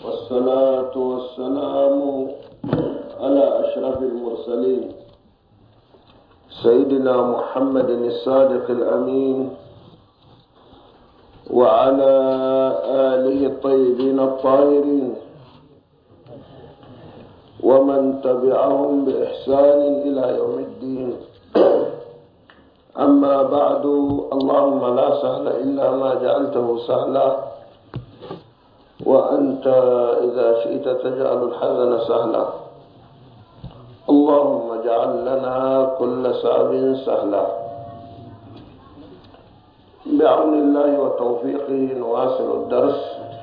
والصلاة والسلام على أشرف المرسلين سيدنا محمد الصادق الأمين وعلى آله الطيبين الطاهرين ومن تبعهم بإحسان إلى يوم الدين. أما بعد، اللهم لا سهل إلا ما جعلته سهلا، وأنت إذا شئت تجعل الحزن سهلا. اللهم اجعل لنا كل صعب سهلا. بعون الله وتوفيقه نواصل الدرس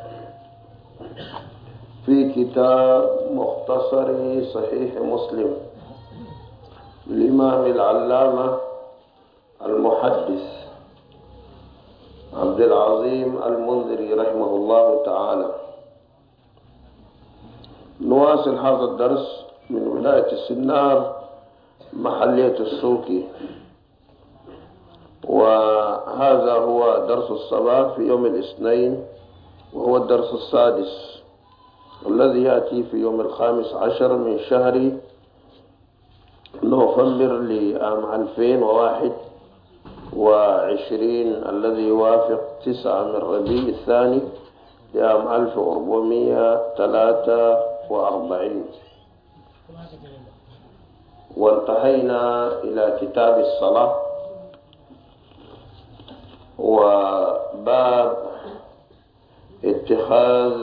في كتاب مختصر صحيح مسلم للإمام العلامة المحدث عبد العظيم المنذري رحمه الله تعالى. نواصل هذا الدرس من ولاية السنار محلية السوكي، وهذا هو درس الصباح في يوم الاثنين، وهو الدرس السادس الذي يأتي في يوم 15 من شهر نوفمبر لعام 2021 الذي يوافق 9 من ربيع الثاني لعام 1443. وانتهينا إلى كتاب الصلاة وباب اتخاذ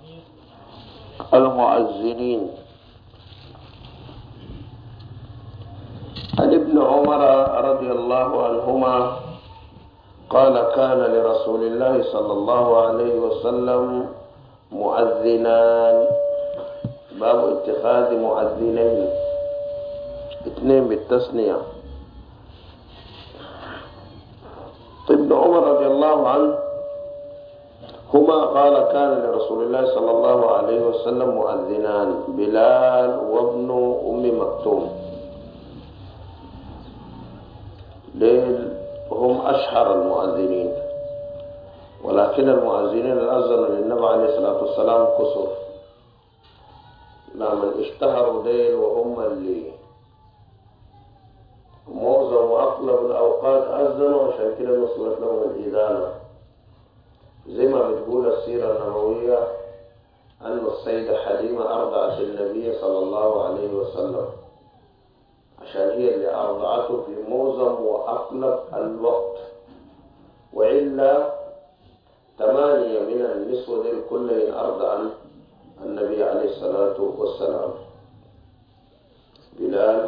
المؤذنين. عن ابن عمر رضي الله عنهما قال: كان لرسول الله صلى الله عليه وسلم مؤذنان. باب اتخاذ مؤذنين، 2 بالتثنية. ابن عمر رضي الله عنه هما قال: كان لرسول الله صلى الله عليه وسلم مؤذنان، بلال وابن أم مكتوم. هم أشهر المؤذنين، ولكن المؤذنين الأذن للنبي عليه الصلاة والسلام كثر. من اشتهروا ديل وهم اللي معظم وأغلب الأوقات أذنوا، عشان كده نصبت لهم الإذانة. زي ما بتقول السيرة النبوية أن السيدة حليمة أرضعت النبي صلى الله عليه وسلم، عشان هي اللي أرضعته في معظم وأغلب الوقت. وإلا 8 من النسوة دول كلهم أرضع النبي عليه الصلاة والسلام: بلال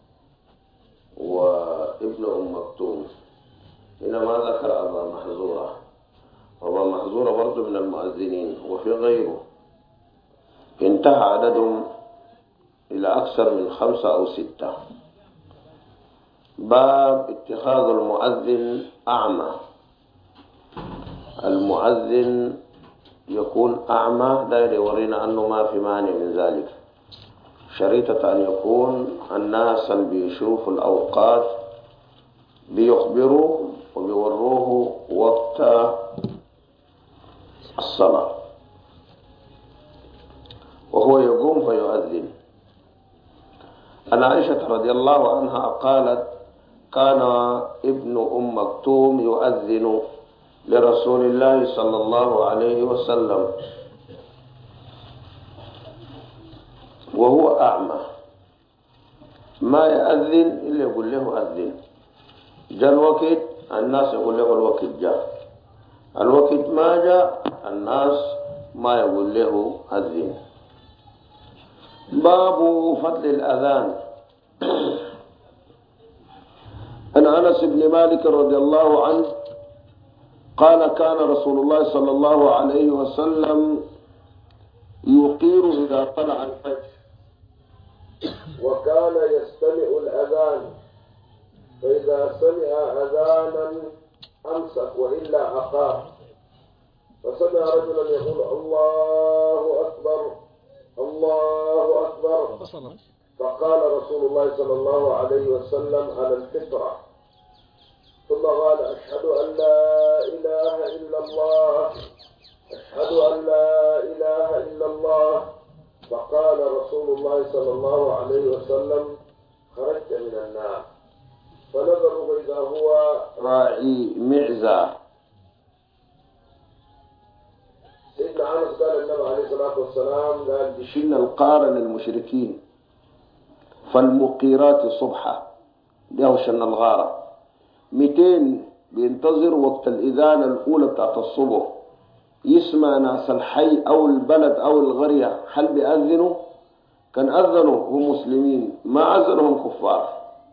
وابن أم مكتوم. إنما ذكر أبا محذورة، وأبا محذورة برضه من المؤذنين، وفي غيره. انتهى عددهم إلى أكثر من 5 أو 6. باب اتخاذ المؤذن أعمى. المؤذن يكون أعمى، داير يورينا أنه ما في مانع من ذلك، شريطة أن يكون الناس اللي بيشوفوا الأوقات بيخبروه وبيوروه وقت الصلاة، وهو يقوم فيؤذن. عن عائشة رضي الله عنها قالت: كان ابن أم مكتوم يؤذن لرسول الله صلى الله عليه وسلم وهو أعمى، ما يأذن إلا يقول له أذن. جاء الوقت الناس يقول له الوقت جاء، الوقت ما جاء الناس ما يقول له أذن. باب فضل الأذان. عن أنس بن مالك رضي الله عنه قال: كان رسول الله صلى الله عليه وسلم يقير إذا طلع الفجر، وكان يستمع الأذان، فإذا سمع أذانا أمسك وإلا أقام. فسمع رجلا يقول: الله أكبر الله أكبر، فقال رسول الله صلى الله عليه وسلم: على الفطرة. ثم قال: أشهد أن لا إله إلا الله، أشهد أن لا إله إلا الله. فقال رسول الله صلى الله عليه وسلم خرجت من النار. فنظروا فإذا هو راعي معزة. سيدنا أنس قال النبي عليه الصلاة والسلام قال بشن القار للمشركين فالمقيرات صبحا، ده شن الغارة 200 بينتظر وقت الإذان الأولى بتاعت الصبح، يسمع ناس الحي أو البلد أو القرية هل بيأذنوا؟ كان أذنوا هم مسلمين، ما أذنهم كفار.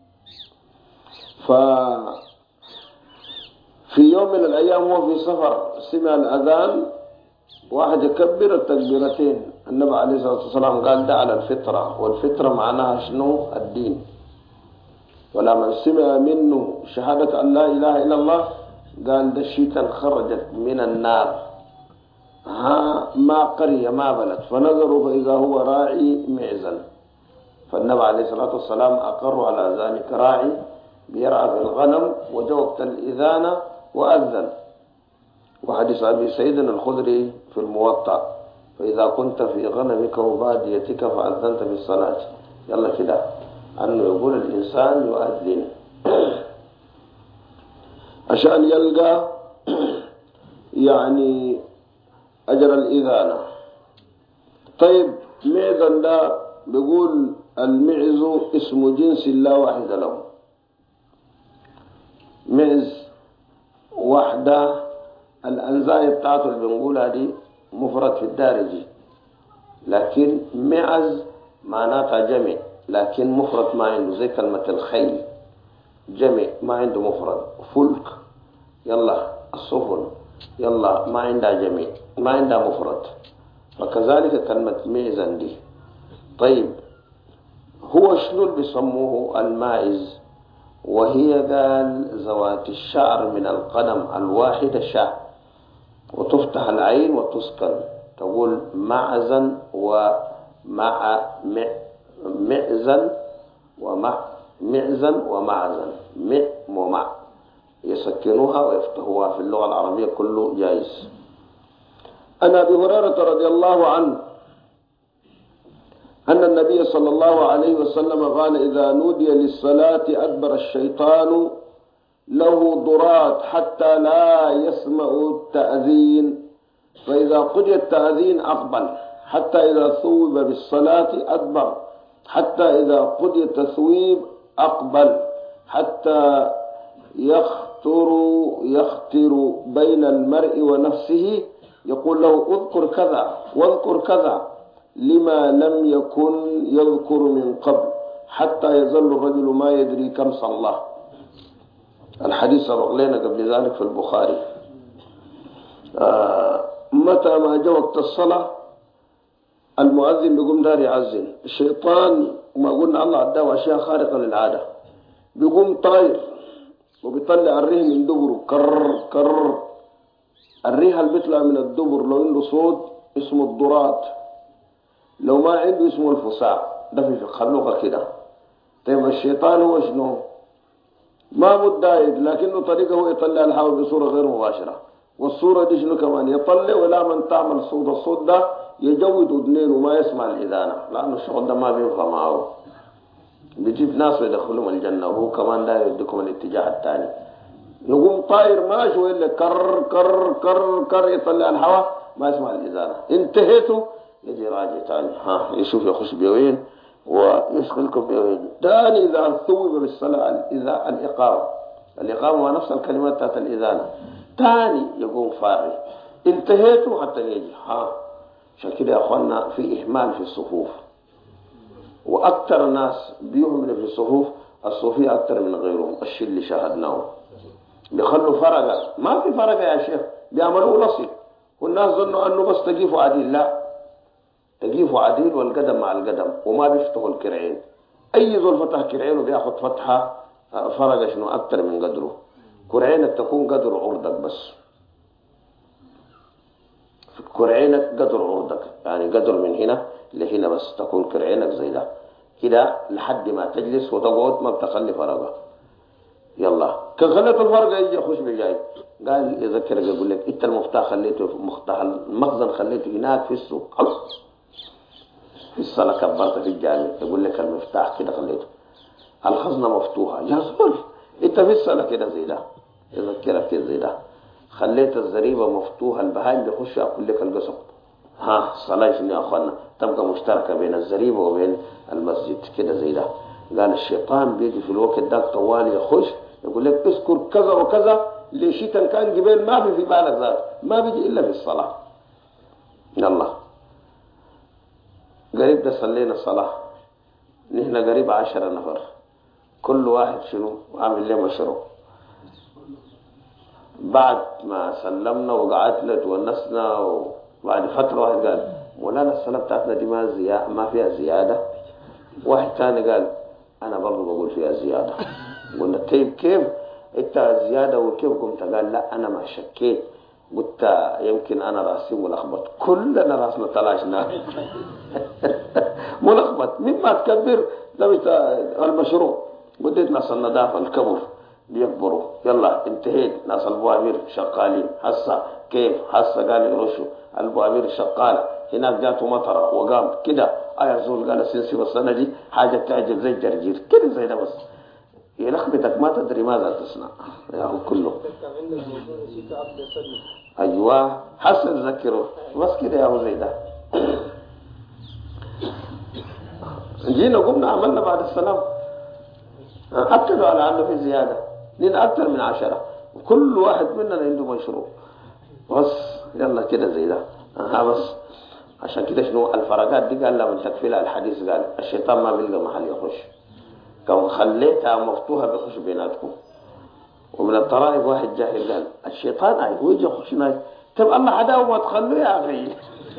ففي يوم من الأيام هو في سفر سمع الأذان، واحد يكبر التكبيرتين، النبي عليه الصلاة والسلام قال ده على الفطرة، والفطرة معناها شنو؟ الدين. ولما سمع منه شهادة أن لا إله إلا الله قال ده الشيطان خرجت من النار، ما قرية ما بلد. فنظروا فإذا هو راعي معزا، فالنبي عليه الصلاة والسلام أقر على ذلك، راعي بيرعى في الغنم، وجاء وقت الإذان وأذن. وحديث أبي سيدنا الخدري في الموطأ فإذا كنت في غنمك وباديتك فأذنت بالصلاة، يلا كده أنه يقول الإنسان يؤذن عشان يلقى يعني أجر الإذانة. طيب معزا ده بيقول المعز اسم جنس لا واحد له، معز واحدة، الأنزاي بتاعته اللي بنقولها دي مفرد في الدارجي، لكن معز معناتها جمع، لكن مفرد ما عنده، زي كلمة الخيل جمع ما عنده مفرد. فلك يلا السفن يلا ما عندها جمع ما عندها مفرد، فكذلك كلمة معزا دي. طيب هو شنو اللي بيسموه المائز؟ وهي قال ذوات الشعر من القدم الواحدة شعر، وتفتح العين وتسكن، تقول معزا ومع معزا ومع معزا ومعزا ومع، يسكنوها ويفتحوها، في اللغة العربية كله جائز. أن أبي هريرة رضي الله عنه أن النبي صلى الله عليه وسلم قال إذا نودي للصلاة أدبر الشيطان له ضرات حتى لا يسمع التأذين، فإذا قضي التأذين أقبل حتى إذا ثوب بالصلاة أدبر، حتى إذا قضي التثويب أقبل، حتى يختر بين المرء ونفسه يقول له اذكر كذا واذكر كذا لما لم يكن يذكر من قبل، حتى يظل الرجل ما يدري كم صلى. الحديث سبق لنا قبل ذلك في البخاري. متى ما جاء وقت الصلاة المؤذن بيقوم دار يعزن، الشيطان وما قلنا الله عداه أشياء خارقة للعادة، بيقوم طاير وبيطلع الريه من دبره كر كر. الريه اللي بيطلع من الدبر لو عنده صوت اسمه الضرات، لو ما عنده اسمه الفساء، ده في خلوقه كده. طيب الشيطان هو شنو؟ ما متضايق، لكنه طريقه هو يطلع الهواء بصورة غير مباشرة، والصورة دي شنو كمان؟ يطلع ولا من تعمل صوت، الصوت ده يجود اذنين وما يسمع الإذانة، لأنه الشغل ده ما بينفع معه، بيجيب ناس ويدخلهم الجنة، وهو كمان ده يديكم الاتجاه الثاني. يقوم طاير ماشي وإلا كر كر كر كر يطلع الهواء ما يسمع الإذانة، انتهيته يجي راجع تاني يشوف يخش بوين ويشغلكم بوين تاني. إذا ثوب بالصلاة إذا الإقامة ونفس الكلمات بتاعت الإذانة تاني يقوم فارغ، انتهيته حتى يجي عشان كده يا أخوانا في إهمال في الصفوف، وأكثر ناس بيهملوا في الصفوف الصوفية أكثر من غيرهم. الشيء اللي شاهدناه بيخلوا فرقة، ما في فرقة يا شيخ، بيعملوا لصق، والناس ظنوا أنه بس تقيفوا عديل، لا، تقيفوا عديل والقدم مع القدم، وما بيفتحوا الكرعين. أي زول فتح كرعينه بياخد فتحة فرقة شنو أكثر من قدره، كرعينك تكون قدر عرضك، بس كرعينك قدر عرضك، يعني قدر من هنا لهنا بس، تكون كرعينك زي ده كده لحد ما تجلس وتقعد، ما بتخلي فرقة. يلا كان خليت الفرقة يجي يخش بجاي، قال يذكرك يقول لك انت المفتاح خليته، مفتاح المخزن خليته هناك في السوق، خلاص في الصلاة كبرت في الجامع يقول لك المفتاح كده خليته، الخزنة مفتوحة يا زول انت في الصلاة كده زي ده، يذكرك كده زي ده، خليت الزريبة مفتوحة البهايم بيخشوا ياكل لك القصب. ها الصلاة شنو يا اخوانا؟ تبقى مشتركة بين الزريبة وبين المسجد كده زي ده. قال الشيطان بيجي في الوقت ده طوال يخش يقول لك اذكر كذا وكذا لشيء كان قبل ما في بالك ذات، ما بيجي الا في الصلاة. يلا قريب ده صلينا الصلاة، نحن قريب 10 نفر، كل واحد شنو عامل له مشروع. بعد ما سلمنا وقعدنا تونسنا وبعد فترة واحد قال مولانا الصلاة بتاعتنا دي ما فيها زيادة. واحد ثاني قال أنا برضو بقول فيها زيادة. قلنا طيب كيف انت زيادة وكيف؟ قمت قال لا أنا ما شكيت، قلت يمكن أنا راسي ملخبط، كلنا راسنا تلاشنا ملخبط مما تكبر لبس المشروع. بديت ناس النظافة الكبر بيكبروا، يلا انتهيت، ناس البوابير شغالين هسا كيف هسا قال يرشوا البوابير شغالة، هناك جاته مطرة وقام كده زول قال سنسي والسنة دي حاجة تعجب زي الجرجير كده زي ده، بس يلخبطك ما تدري ماذا تصنع يا هو كله. ايوه حسن ذكره بس كده يا هو زي ده. جينا قمنا عملنا بعد السلام أكدوا على أنه في زيادة، لنا أكثر من 10 وكل واحد مننا عنده مشروع، بس يلا كده زي ده. بس عشان كده شنو الفرقات دي قال لما تكفيلها الحديث قال الشيطان ما بيلقى محل يخش، كون خليتها مفتوحة بيخش بيناتكم. ومن الطرائف واحد جاهل قال الشيطان ويجي يخش ناي، طب الله حداه ما تخلوه يا أخي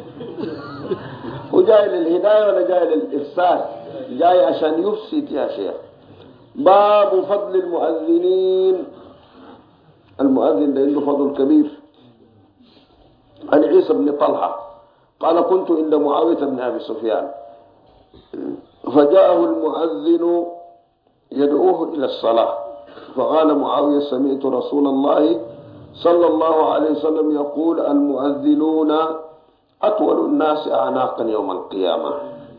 هو جاي للهداية ولا جاي للإفساد؟ جاي عشان يفسد يا شيخ. باب فضل المؤذنين، المؤذن ده عنده فضل كبير. عن عيسى بن طلحة قال كنت عند معاوية بن أبي سفيان فجاءه المؤذن يدعوه إلى الصلاة، فقال معاوية سمعت رسول الله صلى الله عليه وسلم يقول المؤذنون أطول الناس أعناقا يوم القيامة.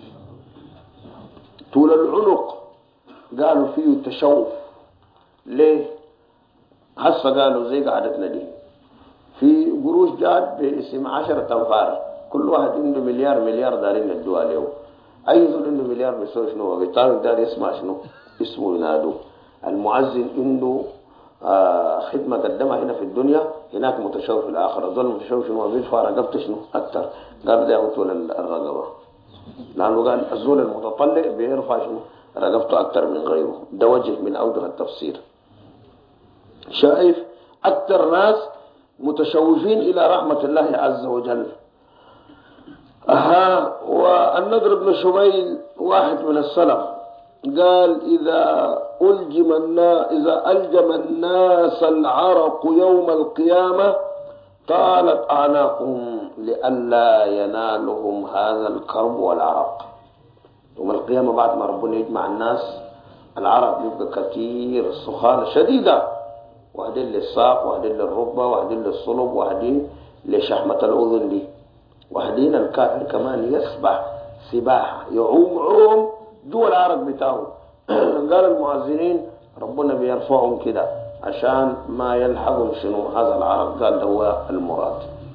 طول العنق قالوا فيه تشوف، ليه؟ هسه قالوا زي قعدتنا دي في قروش جاد باسم 10 أنفار، كل واحد عنده مليار دارين يدوا عليه. أي زول عنده مليار بيسوي شنو؟ بيطاوق دار يسمع شنو؟ اسمه ينادوا. المؤذن عنده خدمة قدمها هنا في الدنيا، هناك متشوف في الآخرة. ظل متشوف شنو؟ بيدفع رقبته شنو؟ أكثر. قال ده طول الرقبة، لأنه قال الزول المتطلع بيرفع شنو؟ رقبته أكثر من غيره. ده وجه من أوجه التفسير. شايف أكثر ناس متشوفين إلى رحمة الله عز وجل. والنضر بن شميل واحد من السلف قال إذا ألجم الناس العرق يوم القيامة طالت أعناقهم لئلا ينالهم هذا الكرب والعرق. يوم القيامة بعد ما ربنا يجمع الناس العرق يبقى كثير، سخانة شديدة، واحدين للساق واحدين للركبة واحدين للصلب واحدين لشحمة الأذن دي، واحدين الكافر كمان يسبح سباحة يعوم جوا العرق بتاعه. قال المؤذنين ربنا بيرفعهم كده عشان ما يلحقهم شنو هذا العرق. قال هو المراد.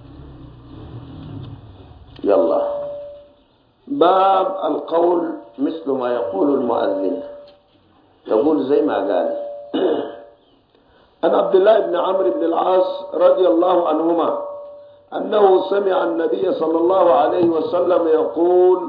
يلا باب القول مثل ما يقول المؤذن، يقول زي ما قال. عن عبد الله بن عمرو بن العاص رضي الله عنهما أنه سمع النبي صلى الله عليه وسلم يقول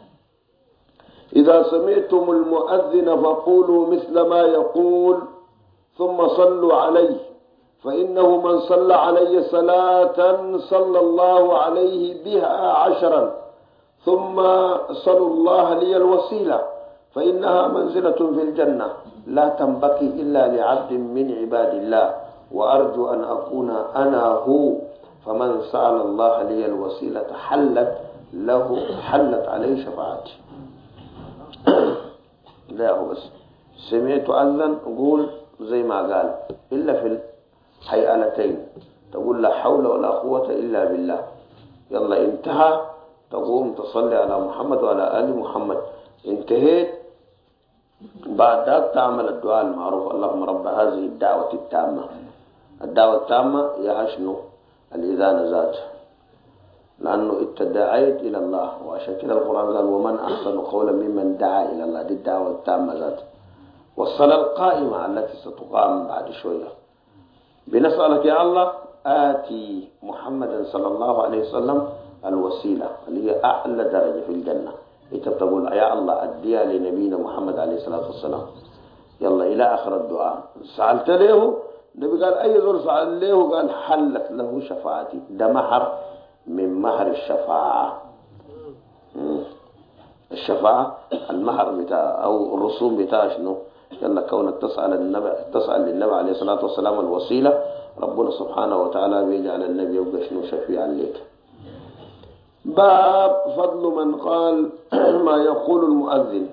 إذا سمعتم المؤذن فقولوا مثل ما يقول ثم صلوا عليه، فإنه من صلى علي صلاة صلى الله عليه بها 10، ثم صلوا الله لي الوسيلة فإنها منزلة في الجنة لا تنبكي إلا لعبد من عباد الله، وأرجو أن أكون أنا هو، فمن سأل الله لي الوسيلة حلت عليه شفاعتي. لا هو بس سمعت أذن قول زي ما قال، إلا في الحيالتين تقول لا حول ولا قوة إلا بالله. يلا انتهى تقوم تصلي على محمد وعلى آل محمد. انتهيت بعد ذلك تعمل الدعاء المعروف: اللهم رب هذه الدعوة التامة. الدعوة التامة يا شنو؟ الإذان ذات، لأنه اتدعيت إلى الله، وعشان كده القرآن قال: ومن أحسن قولا ممن دعا إلى الله. دي الدعوة التامة ذات. والصلاة القائمة التي ستقام بعد شوية. بنسألك يا الله آتي محمدا صلى الله عليه وسلم الوسيلة اللي هي أعلى درجة في الجنة. أنت بتقول يا الله أديها لنبينا محمد عليه الصلاة والسلام. يلا إلى آخر الدعاء. سألت له النبي قال: أي زول سأل له؟ قال: حلت له شفاعتي. ده مهر من مهر الشفاعة. الشفاعة المهر بتاع أو الرسوم بتاع شنو؟ يلا كونك تسأل للنبي عليه الصلاة والسلام الوسيلة، ربنا سبحانه وتعالى بيجعل النبي يبقى شنو؟ شفيعا لك. باب فضل من قال ما يقول المؤذن.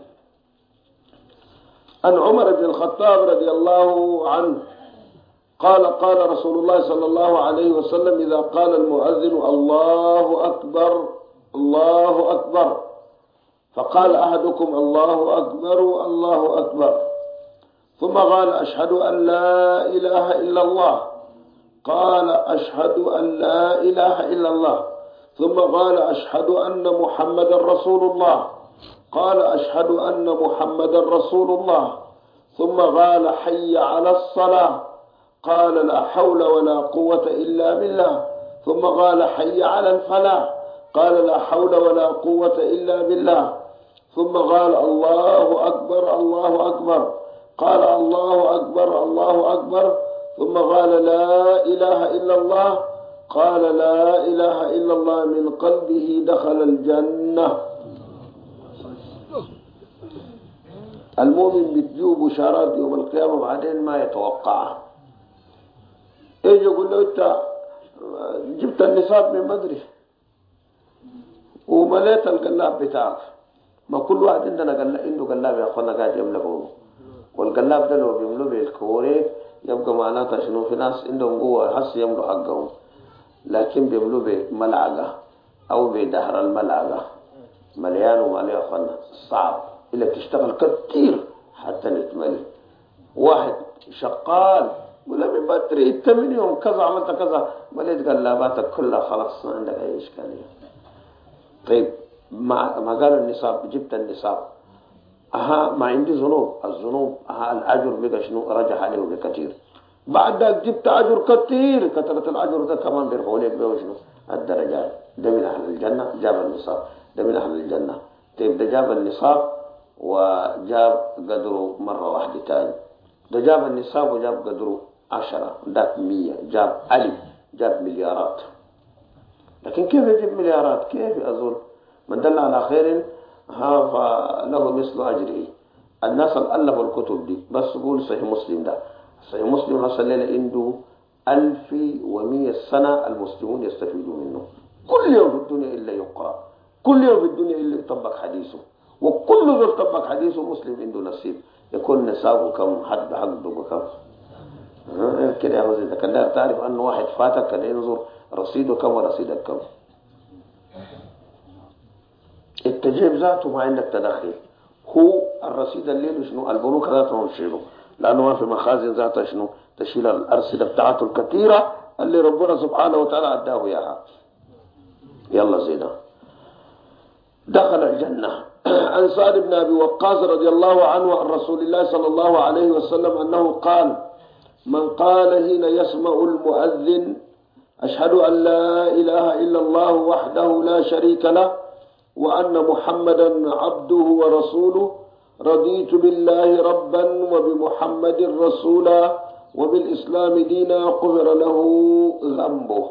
عن عمر بن الخطاب رضي الله عنه قال: قال رسول الله صلى الله عليه وسلم: إذا قال المؤذن الله أكبر الله أكبر، فقال أحدكم الله أكبر الله أكبر، ثم قال: أشهد أن لا إله إلا الله، قال: أشهد أن لا إله إلا الله، ثم قال: أشهد أن محمد رسول الله، قال: أشهد أن محمد رسول الله، ثم قال: حي على الصلاة، قال: لا حول ولا قوة إلا بالله، ثم قال: حي على الفلاح، قال: لا حول ولا قوة إلا بالله، ثم قال: الله أكبر الله أكبر، قال: الله أكبر الله أكبر، ثم قال: لا إله إلا الله، قال: لا إله إلا الله، من قلبه دخل الجنة. المؤمن بتجيب بشارات يوم القيامة بعدين ما يتوقعها. يجي يقول له: أنت جبت النصاب من بدري ومليت القلاب بتاعك. ما كل واحد عنده قلاب يا أخوانا قاعد يملكه، والقلاب ده لو بيملوا بالكوريك يبقى معناتها شنو؟ في ناس عندهم قوة حس يملوا حقهم، لكن بيملوا بملعقة أو بدهر الملعقة مليان ومالي يا أخوانا صعب إلا تشتغل كتير حتى نتملي. واحد شغال ولا من بدري 8 يوم كذا عملت كذا، مليت قلاباتك كلها خلاص ما عندك أي إشكالية. طيب ما قالوا النصاب، جبت النصاب، ما عندي ذنوب، الذنوب الأجر بقى شنو؟ رجح عليه بكثير. بعد ذلك جبت أجر كثير، كثرة الأجر ده كمان بيرفعوا لك بيه شنو؟ الدرجات. ده من أهل الجنة جاب النصاب، ده من أهل الجنة. طيب ده جاب النصاب وجاب قدره مرة واحدة تاني، ده جاب النصاب وجاب قدره 10، ده 100، جاب ألف، جاب مليارات. لكن كيف يجيب مليارات؟ كيف أظن؟ من دل على خير له مثل أجره. الناس اللي ألفوا الكتب دي بس قول صحيح مسلم، ده صحيح مسلم حصل لنا عنده 1100 سنة المسلمون يستفيدوا منه. كل يوم في الدنيا إلا يقرأ، كل يوم في الدنيا إلا يطبق حديثه، وكل ذو يطبق حديثه مسلم عنده نصيب. يكون نصابه كم؟ حد بحقه بكم كده يا وزيد. كان تعرف أنه واحد فاتك كده ينظر رصيده كم ورصيدك كم. التجيب ذاته ما عندك تدخل، هو الرصيد الليل شنو؟ البنوك ذاتهم تشيله، لأنه ما في مخازن ذاتها شنو؟ تشيل الأرصدة بتاعته الكثيرة اللي ربنا سبحانه وتعالى أداه إياها. يلا زينا دخل الجنة. عن سعد بن أبي وقاص رضي الله عنه عن رسول الله صلى الله عليه وسلم أنه قال: من قال حين يسمع المؤذن: أشهد أن لا إله إلا الله وحده لا شريك له وأن محمدا عبده ورسوله، رضيت بالله ربا وبمحمد رسولا وبالإسلام دينا، غفر له ذنبه.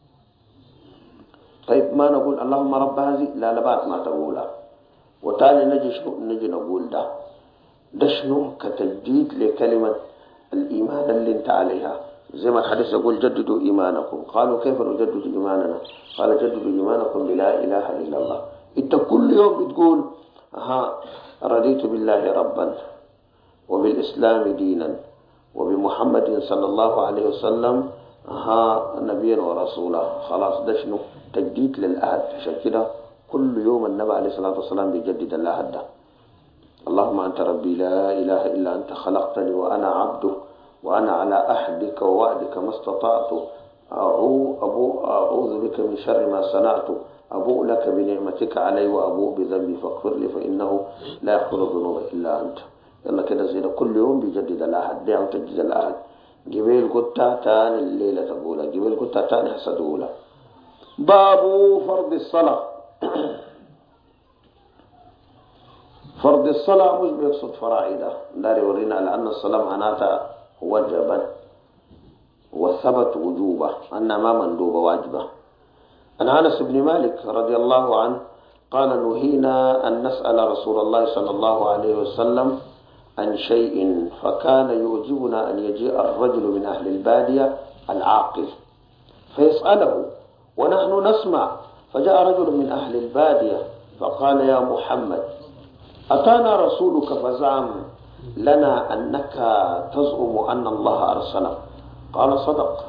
طيب ما نقول اللهم رب هذه؟ لا بعد ما تقولها. وتالي نجي نقول ده شنو؟ كتجديد لكلمة الإيمان اللي انت عليها. زي ما الحديث يقول: جددوا إيمانكم. قالوا: كيف نجدد إيماننا؟ قال: جددوا إيمانكم بلا إله إلا الله. انت كل يوم بتقول رضيت بالله ربا وبالإسلام دينا وبمحمد صلى الله عليه وسلم نبيا ورسولا. خلاص ده شنو؟ تجديد للعهد. عشان كده كل يوم النبي عليه الصلاة والسلام بيجدد العهد ده. اللهم أنت ربي لا إله إلا أنت خلقتني وأنا عبدك وأنا على أحدك ووعدك ما استطعت أعوذ بك من شر ما صنعت أبوء لك بنعمتك علي وأبوء بذنبي فاغفر لي فإنه لا يغفر الذنوب إلا أنت. يلا كده زي ده كل يوم بيجدد العهد، بيعم تجديد العهد. جبيل قطة تاني الليلة تقولها، جبيل قطة تاني حسدولا. باب فرض الصلاة. فرض الصلاة مش بيقصد فرائدة، لا يورينا على أن الصلاة معناتها وجبا وثبت وجوبة، أنها ما مندوبة واجبة. عن أنس بن مالك رضي الله عنه قال نهينا أن نسأل رسول الله صلى الله عليه وسلم عن شيء فكان يعجبنا أن يجيء الرجل من أهل البادية العاقل فيسأله ونحن نسمع. فجاء رجل من أهل البادية فقال يا محمد أتانا رسولك فزعم لنا أنك تزعم أن الله أرسلك. قال صدق.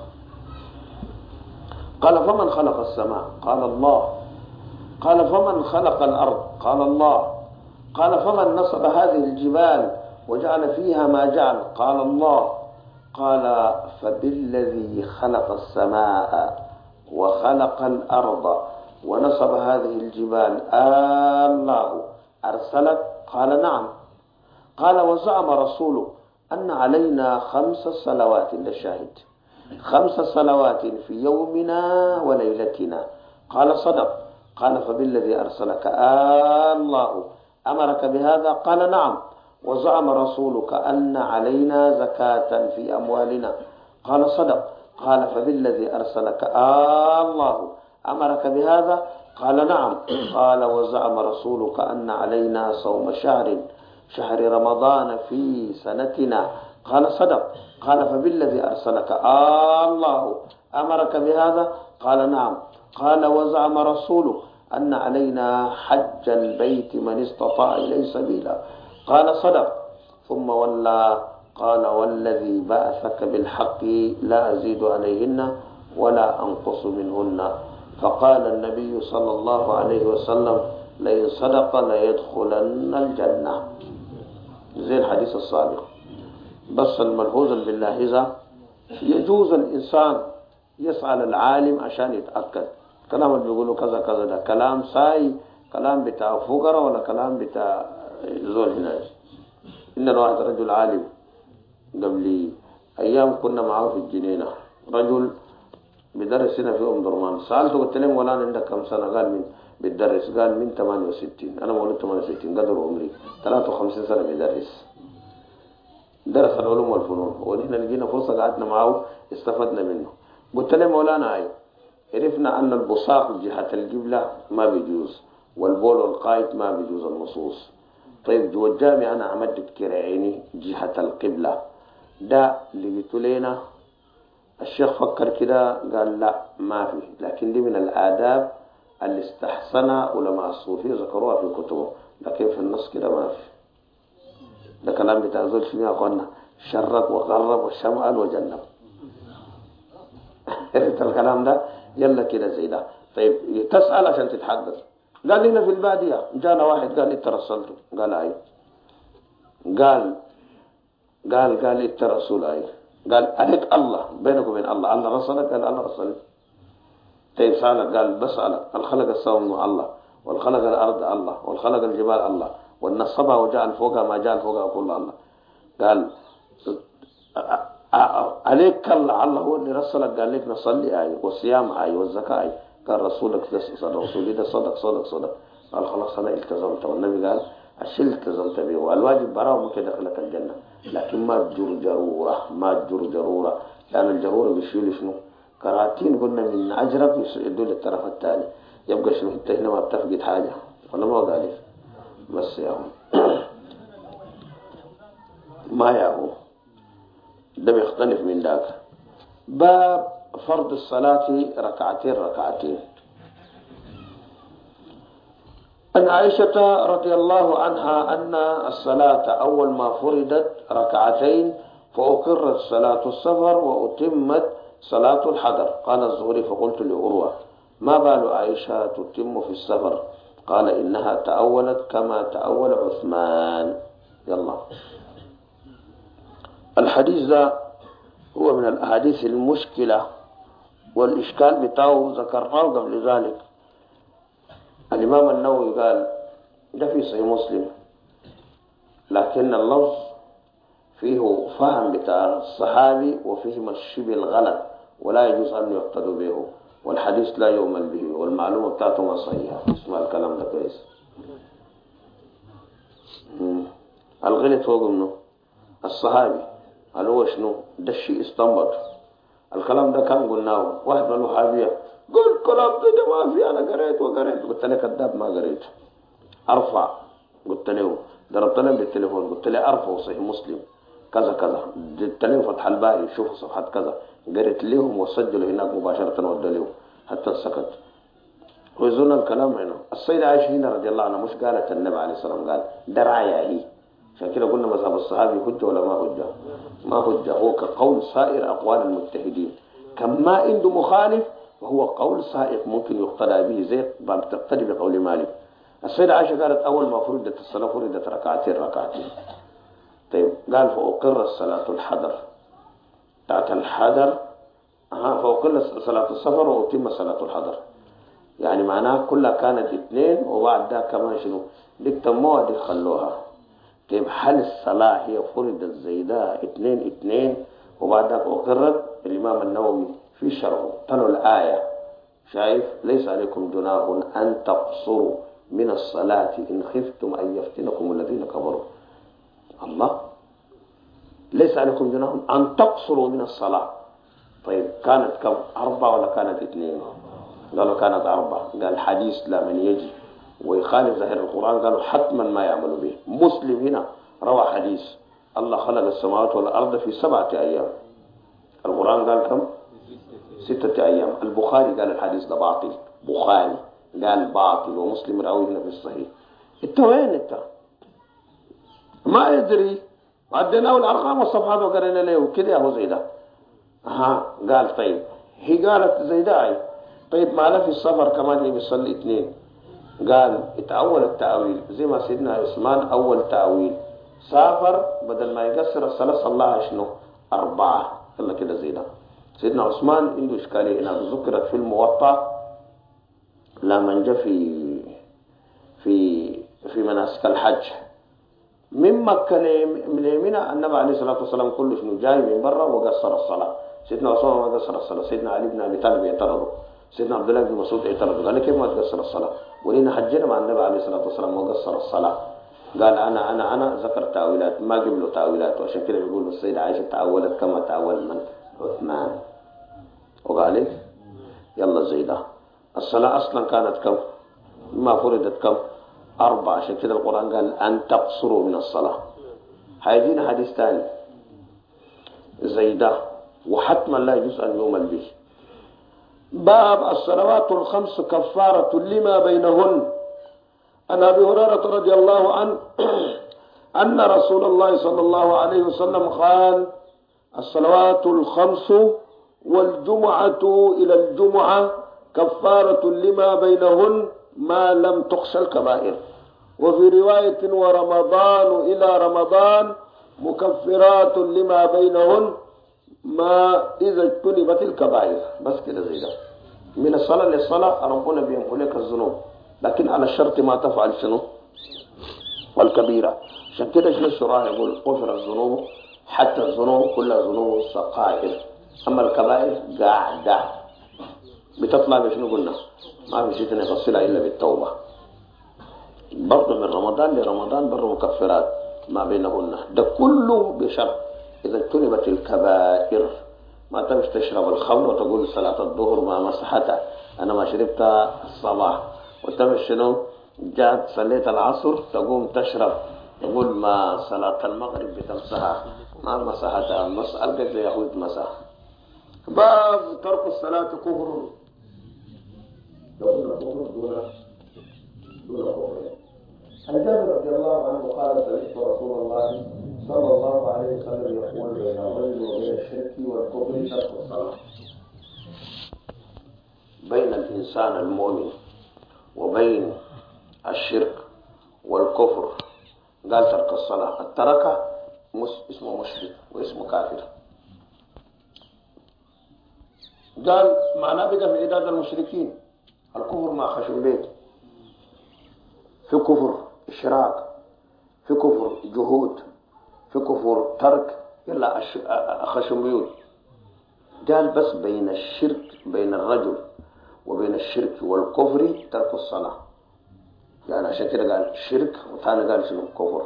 قال فمن خلق السماء؟ قال الله. قال فمن خلق الأرض؟ قال الله. قال فمن نصب هذه الجبال وجعل فيها ما جعل؟ قال الله. قال فبالذي خلق السماء وخلق الأرض ونصب هذه الجبال الله أرسلك؟ قال نعم. قال وزعم رسوله أن علينا 5 صلوات للشاهد 5 صلوات في يومنا وليلتنا. قال صدق. قال فبالذي أرسلك الله أمرك بهذا؟ قال نعم. وزعم رسولك أن علينا زكاة في أموالنا؟ قال صدق. قال فبالذي أرسلك الله أمرك بهذا؟ قال نعم. قال وزعم رسولك أن علينا صوم شهر رمضان في سنتنا؟ قال صدق. قال فبالذي أرسلك الله أمرك بهذا؟ قال نعم. قال وزعم رسولك أن علينا حج البيت من استطاع إليه سبيلا؟ قال صدق. ثم ولى قال والذي بعثك بالحق لا أزيد عليهن ولا أنقص منهن. فقال النبي صلى الله عليه وسلم لئن صدق ليدخلن الجنة، زي الحديث السابق. بس الملحوظ باللاحظة يجوز الإنسان يسأل العالم عشان يتأكد كلام اللي بيقولوا كذا كذا ده كلام ساي، كلام بتاع فقراء ولا كلام بتاع زول هناك. إن واحد رجل عالم قبل أيام كنا معه في الجنينة، رجل بدرس هنا في درمان. سألته قلت له ولا عندك كم سنة؟ قال من بتدرس؟ قال من 68. أنا مولود 68 قدر عمري 53 سنة بدرس، درس العلوم والفنون. ونحن لقينا فرصة قعدنا معه استفدنا منه. قلت له مولانا هاي عرفنا أن البصاق جهة القبلة ما بيجوز والبول والقائد ما بيجوز النصوص. طيب جوا الجامع أنا عمدت كراعيني جهة القبلة، ده لقيت لنا الشيخ فكر كده قال لا ما في، لكن دي من الآداب اللي استحسنها علماء الصوفية ذكروها في كتبهم، لكن في النص كده ما في. ده كلام بتاع زول شنو يا اخوانا؟ شرك وقرب وشمال وجنب. عرفت الكلام ده؟ يلا كده زي ده. طيب تسأل عشان تتحقق. قال لنا في البادية جانا واحد قال انت رسلته؟ قال اي. قال انت رسول اي. قال عليك الله بينك وبين الله رسلك؟ قال الله رسلك. طيب سألك؟ قال بسألك الخلق السماء الله والخلق الأرض الله والخلق الجبال الله والنصبها وجعل فوقها ما جعل فوقها كل الله. قال عليك الله هو اللي رسلك؟ قال لك نصلي آية والصيام آية والزكاة آية. قال رسولك رسولي ده صدق. قال خلاص أنا التزمت. والنبي قال الشيء التزمت به والواجب براه ممكن دخلك الجنة، لكن ما تجر جرورة لأن الجرورة بيشيل شنو؟ كراتين قلنا من أجرب يدول الطرف الثاني، يبقى شنو انت هنا ما بتفقد حاجة ولا ما قال بس يا هو ما يا هو ده بيختلف من ذاك. باب فرض الصلاة ركعتين. عن عائشة رضي الله عنها أن الصلاة أول ما فرضت ركعتين فأقرت صلاة السفر وأتمت صلاة الحضر. قال الزهري فقلت لأروى ما بال عائشة تتم في السفر قال إنها تأولت كما تأول عثمان. يلا، الحديث ده هو من الأحاديث المشكلة والإشكال بتاعه ذكرناه قبل ذلك. الإمام النووي قال ده في صحيح مسلم، لكن اللفظ فيه فهم بتاع الصحابي وفيه الشبه الغلط، ولا يجوز أن يقتدوا به، والحديث لا يؤمن به، والمعلومة بتاعته ما صحيحة. اسمع الكلام ده كويس. الغلط فوق منه الصحابي، قال هو شنو ده الشيء استنبط. الكلام ده كان قلناه، واحد من الوهابية قل كلام ده ما في، أنا قريت وقريت. قلت له كذاب ما قريت. أرفع، قلت له ضربت له بالتليفون، قلت له أرفع صحيح مسلم كذا كذا، اديت له فتح الباري شوف صفحات كذا، قريت لهم وسجلوا هناك مباشرة ودوا له حتى سكت. ويظن الكلام هنا. السيدة عائشة هنا رضي الله عنها مش قالت النبي عليه الصلاة والسلام قال درعايا هي، عشان كده قلنا مذهب الصحابي حجة ولا ما حجة؟ ما حجة، هو كقول سائر أقوال المجتهدين، كما عنده مخالف وهو قول سائق ممكن يقتدى به، زي تقتدي بقول مالك. السيدة عائشة قالت أول ما فرضت الصلاة فرضت ركعتين. طيب قال فأقر الصلاة الحضر بتاعت الحضر، فأقر صلاة السفر وأتم صلاة الحضر، يعني معناها كلها كانت 2 وبعد ده كمان شنو ديك تموها ديك خلوها. طيب هل الصلاة هي فرضت زي ده 2 وبعد ذلك أقرت؟ الإمام النووي في شرحه تلو الآية، شايف ليس عليكم جناح أن تقصروا من الصلاة إن خفتم أن يفتنكم الذين كفروا. الله، ليس عليكم جناح أن تقصروا من الصلاة. طيب كانت كم 4 ولا كانت 2؟ قالوا كانت 4. قال حديث لا من يجي ويخالف ظاهر القرآن قالوا حتما ما يعملوا به. مسلم هنا روى حديث الله خلق السماوات والأرض في 7 أيام، القرآن قال كم؟ 6 أيام. البخاري قال الحديث ده باطل، بخاري قال باطل، ومسلم راوي هنا في الصحيح. انت وين انت؟ ما يدري، عديناه الأرقام والصفحات وقرينا له كده هو زي ده. قال طيب هي قالت زي ده. طيب ما في السفر كمان اللي بيصلي 2، قال اتأول التأويل زي ما سيدنا عثمان أول تأويل، سافر بدل ما يقصر الصلاة صلاها شنو 4. يلا كده زي ده. سيدنا عثمان عنده إشكالية هنا ذكرت في الموطأ لما جاء في مناسك الحج من مكة لمنى، النبي عليه الصلاة والسلام كله شنو جاي من برا وقصر الصلاة. سيدنا عثمان ما قصر الصلاة، سيدنا علي بن أبي طالب يعترضوا، سيدنا عبد الله بن مسعود اعترض، قال كيف ما تقصر الصلاة؟ ولينا حجنا مع النبي عليه الصلاة والسلام وقصر الصلاة. قال أنا ذكر تأويلات ما قبلوا تأويلات، وعشان كده بيقولوا السيدة عائشة تأولت كما تأول من عثمان. وقال لك يلا زي ده. الصلاة أصلا كانت كم؟ ما فرضت كم؟ 4، عشان كده القرآن قال أن تقصروا من الصلاة. هيجينا حديث ثاني زي ده وحتما لا يجوز أن يؤمن به. باب الصلوات الخمس كفارة لما بينهن. عن أبي هريرة رضي الله عنه أن رسول الله صلى الله عليه وسلم قال الصلوات الخمس والجمعة إلى الجمعة كفارة لما بينهن ما لم تخشى الكبائر. وفي رواية ورمضان إلى رمضان مكفرات لما بينهن ما إذا اجتنبت الكبائر. بس كده زي ده. من الصلاة للصلاة ربنا بيمحو لك الذنوب، لكن على الشرط ما تفعل شنو؟ والكبيرة. عشان كده شنو الشراح يقول غفر الذنوب حتى الذنوب كلها ذنوب صغائر، أما الكبائر قاعدة بتطلع بشنو قلنا؟ ما في شيء يغسلها إلا بالتوبة. برضه من رمضان لرمضان برضه مكفرات ما بينهن، ده كله بشرط إذا اجتنبت الكبائر. ما تمش تشرب الخمر وتقول صلاة الظهر ما مسحتها أنا ما شربتها الصباح، وتمش شنو جات صليت العصر تقوم تشرب تقول ما صلاة المغرب بتمسحها ما مسحتها، مسألة يهود مسح. باب ترك الصلاة كفر. عن جابر رضي الله عنه قال سمعت رسول الله صلى الله عليه وسلم يقول بين الرجل وبين الشرك والكفر ترك الصلاة. بين الإنسان المؤمن وبين الشرك والكفر، قال ترك الصلاة الترك اسمه مشرك واسمه كافر. قال معناه بقى في عداد المشركين الكفر ما خشوا بيت، في كفر إشراك، في كفر جهود، في كفر ترك، يلا خشوا بيوت. قال بس بين الشرك بين الرجل وبين الشرك والكفر ترك الصلاة، يعني عشان كده قال شرك وثاني قال شنو كفر.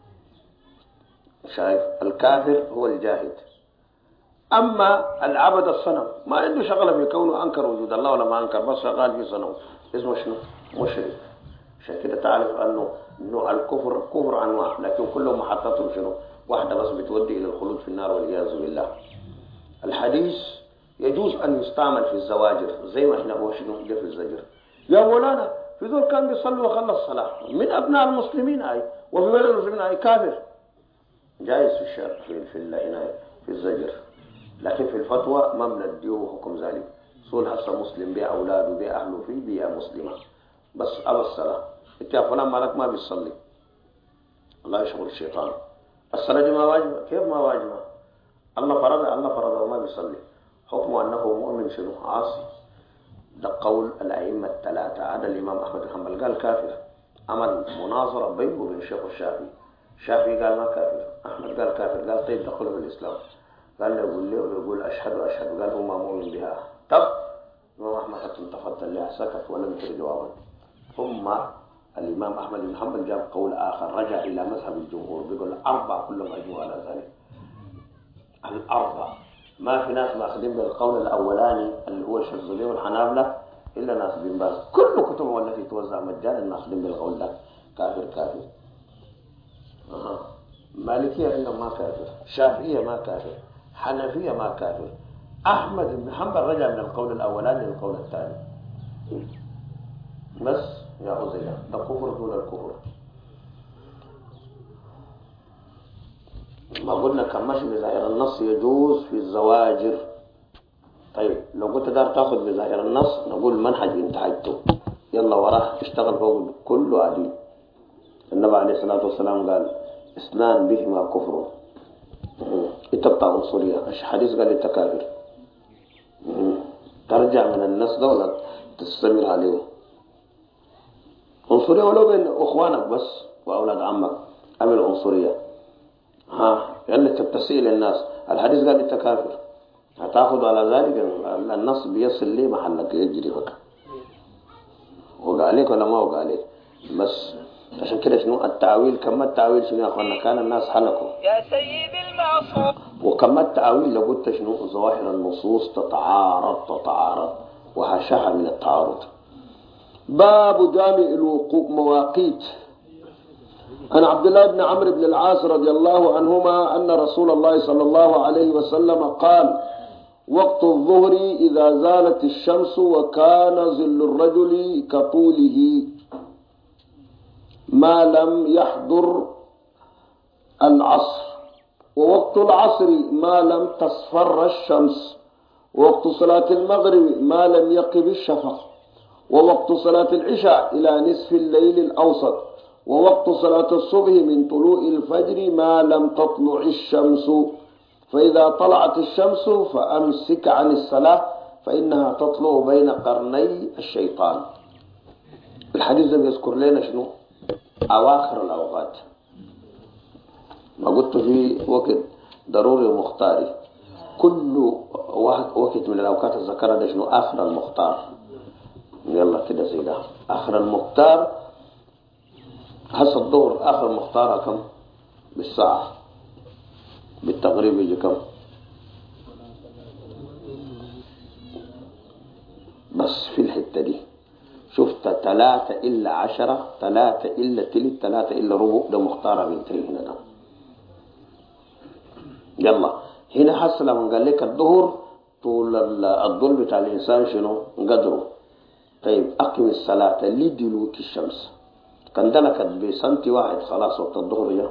شايف الكافر هو الجاهد. أما العبد الصنم ما عنده شغلة في كونه أنكر وجود الله ولا ما أنكر، بس شغال في صنم اسمه شنو مشرك. عشان كده تعرف أنه الكفر كفر أنواع، لكن كلهم محطتهم شنو واحدة بس بتودي إلى الخلود في النار والعياذ بالله. الحديث يجوز أن يستعمل في الزواجر زي ما احنا هو شنو جاء في الزجر. يا مولانا في ذول كان بيصلوا وخلى الصلاة من أبناء المسلمين أي وفي بلد المسلمين أي كافر، جائز في الشرع في الزجر، لكن في الفتوى ما بنديه حكم ذلك. صول هسه مسلم بيه أولاده بيه أهله فيه بيه مسلمة بس أبى الصلاة. انت يا فلان مالك ما بيصلي، الله يشغل الشيطان. الصلاة دي ما واجبة، كيف ما واجبة؟ الله فرض وما بيصلي، حكمه أنه مؤمن شنو عاصي. ده قول الأئمة الثلاثة. هذا الإمام أحمد بن حنبل قال كافر، عمل مناظرة بينه وبين الشيخ الشافعي قال ما كافر، أحمد قال كافر، قال طيب دخله في الإسلام، قال له يقول أشهد قال هو ما مؤمن بها. طب الإمام أحمد حتى تفضل لها سكت ولم يتر جوابا. ثم الإمام أحمد بن حنبل جاب قول آخر رجع إلى مذهب الجمهور، بيقول الأربعة كلهم أجمعوا على ذلك. الأربعة ما في ناس ماخذين بالقول الأولاني اللي هو الشاذلي والحنابلة إلا ناس بن باز، كل كتبهم التي توزع مجانا ماخذين بالقول ده كافر. مالكية عندهم ما كافر، شافعية ما كافر، حنفية ما كافر. أحمد بن حنبل رجع من القول الأولاني للقول الثاني بس يا أخوزيا ده كفر دون الكفر. ما قلنا كان ماشي بظاهر النص يجوز في الزواجر. طيب لو قلت دار تاخذ بظاهر النص نقول منهج انتهجته يلا وراه اشتغل فوق كله عديد. النبي عليه الصلاة والسلام قال اثنان بهما كفر، اتبقى عنصرية. الحديث قال انت كافر، ترجع من النص ده ولا تستمر عليه؟ عنصرية ولو بين اخوانك بس واولاد عمك عمل عنصرية يعني تبتسئل الناس. الحديث قال انت كافر، هتاخذ على ذلك النص بيصل لي محلك يجري بك وقع عليك ولا ما وقع عليك. بس عشان كده شنو التأويل؟ كم التأويل شنو يا اخوانا؟ كان الناس حلقوا يا سيدي المعصوم. وكم التأويل لو قلت شنو ظواهر النصوص تتعارض وحاشاها من التعارض. باب جامع مواقيت. عن عبد الله بن عمرو بن العاص رضي الله عنهما أن رسول الله صلى الله عليه وسلم قال وقت الظهر إذا زالت الشمس وكان ظل الرجل كطوله ما لم يحضر العصر، ووقت العصر ما لم تصفر الشمس، ووقت صلاة المغرب ما لم يقب الشفق، ووقت صلاة العشاء إلى نصف الليل الأوسط، ووقت صلاة الصبح من طلوع الفجر ما لم تطلع الشمس، فإذا طلعت الشمس فأمسك عن الصلاة فإنها تطلع بين قرني الشيطان. الحديث ده بيذكر لنا شنو أواخر الأوقات. ما قلت في وقت ضروري ومختاري، كل وقت من الأوقات الذكرى ده شنو آخر المختار. يلا كده زي ده آخر المختار. هسه الظهر آخر مختار كم بالساعة بالتقريب يجي كم؟ بس في الحتة دي شفت 3 إلا 10 3 إلا تلت 3 إلا ربع ده مختار بنتين هنا ده. يلا هنا حصل من قال لك الظهر طول الظل بتاع الإنسان شنو قدره. طيب أقم الصلاة لدلوك الشمس، كان دلكت بسنتي واحد خلاص وقت الظهر جاء.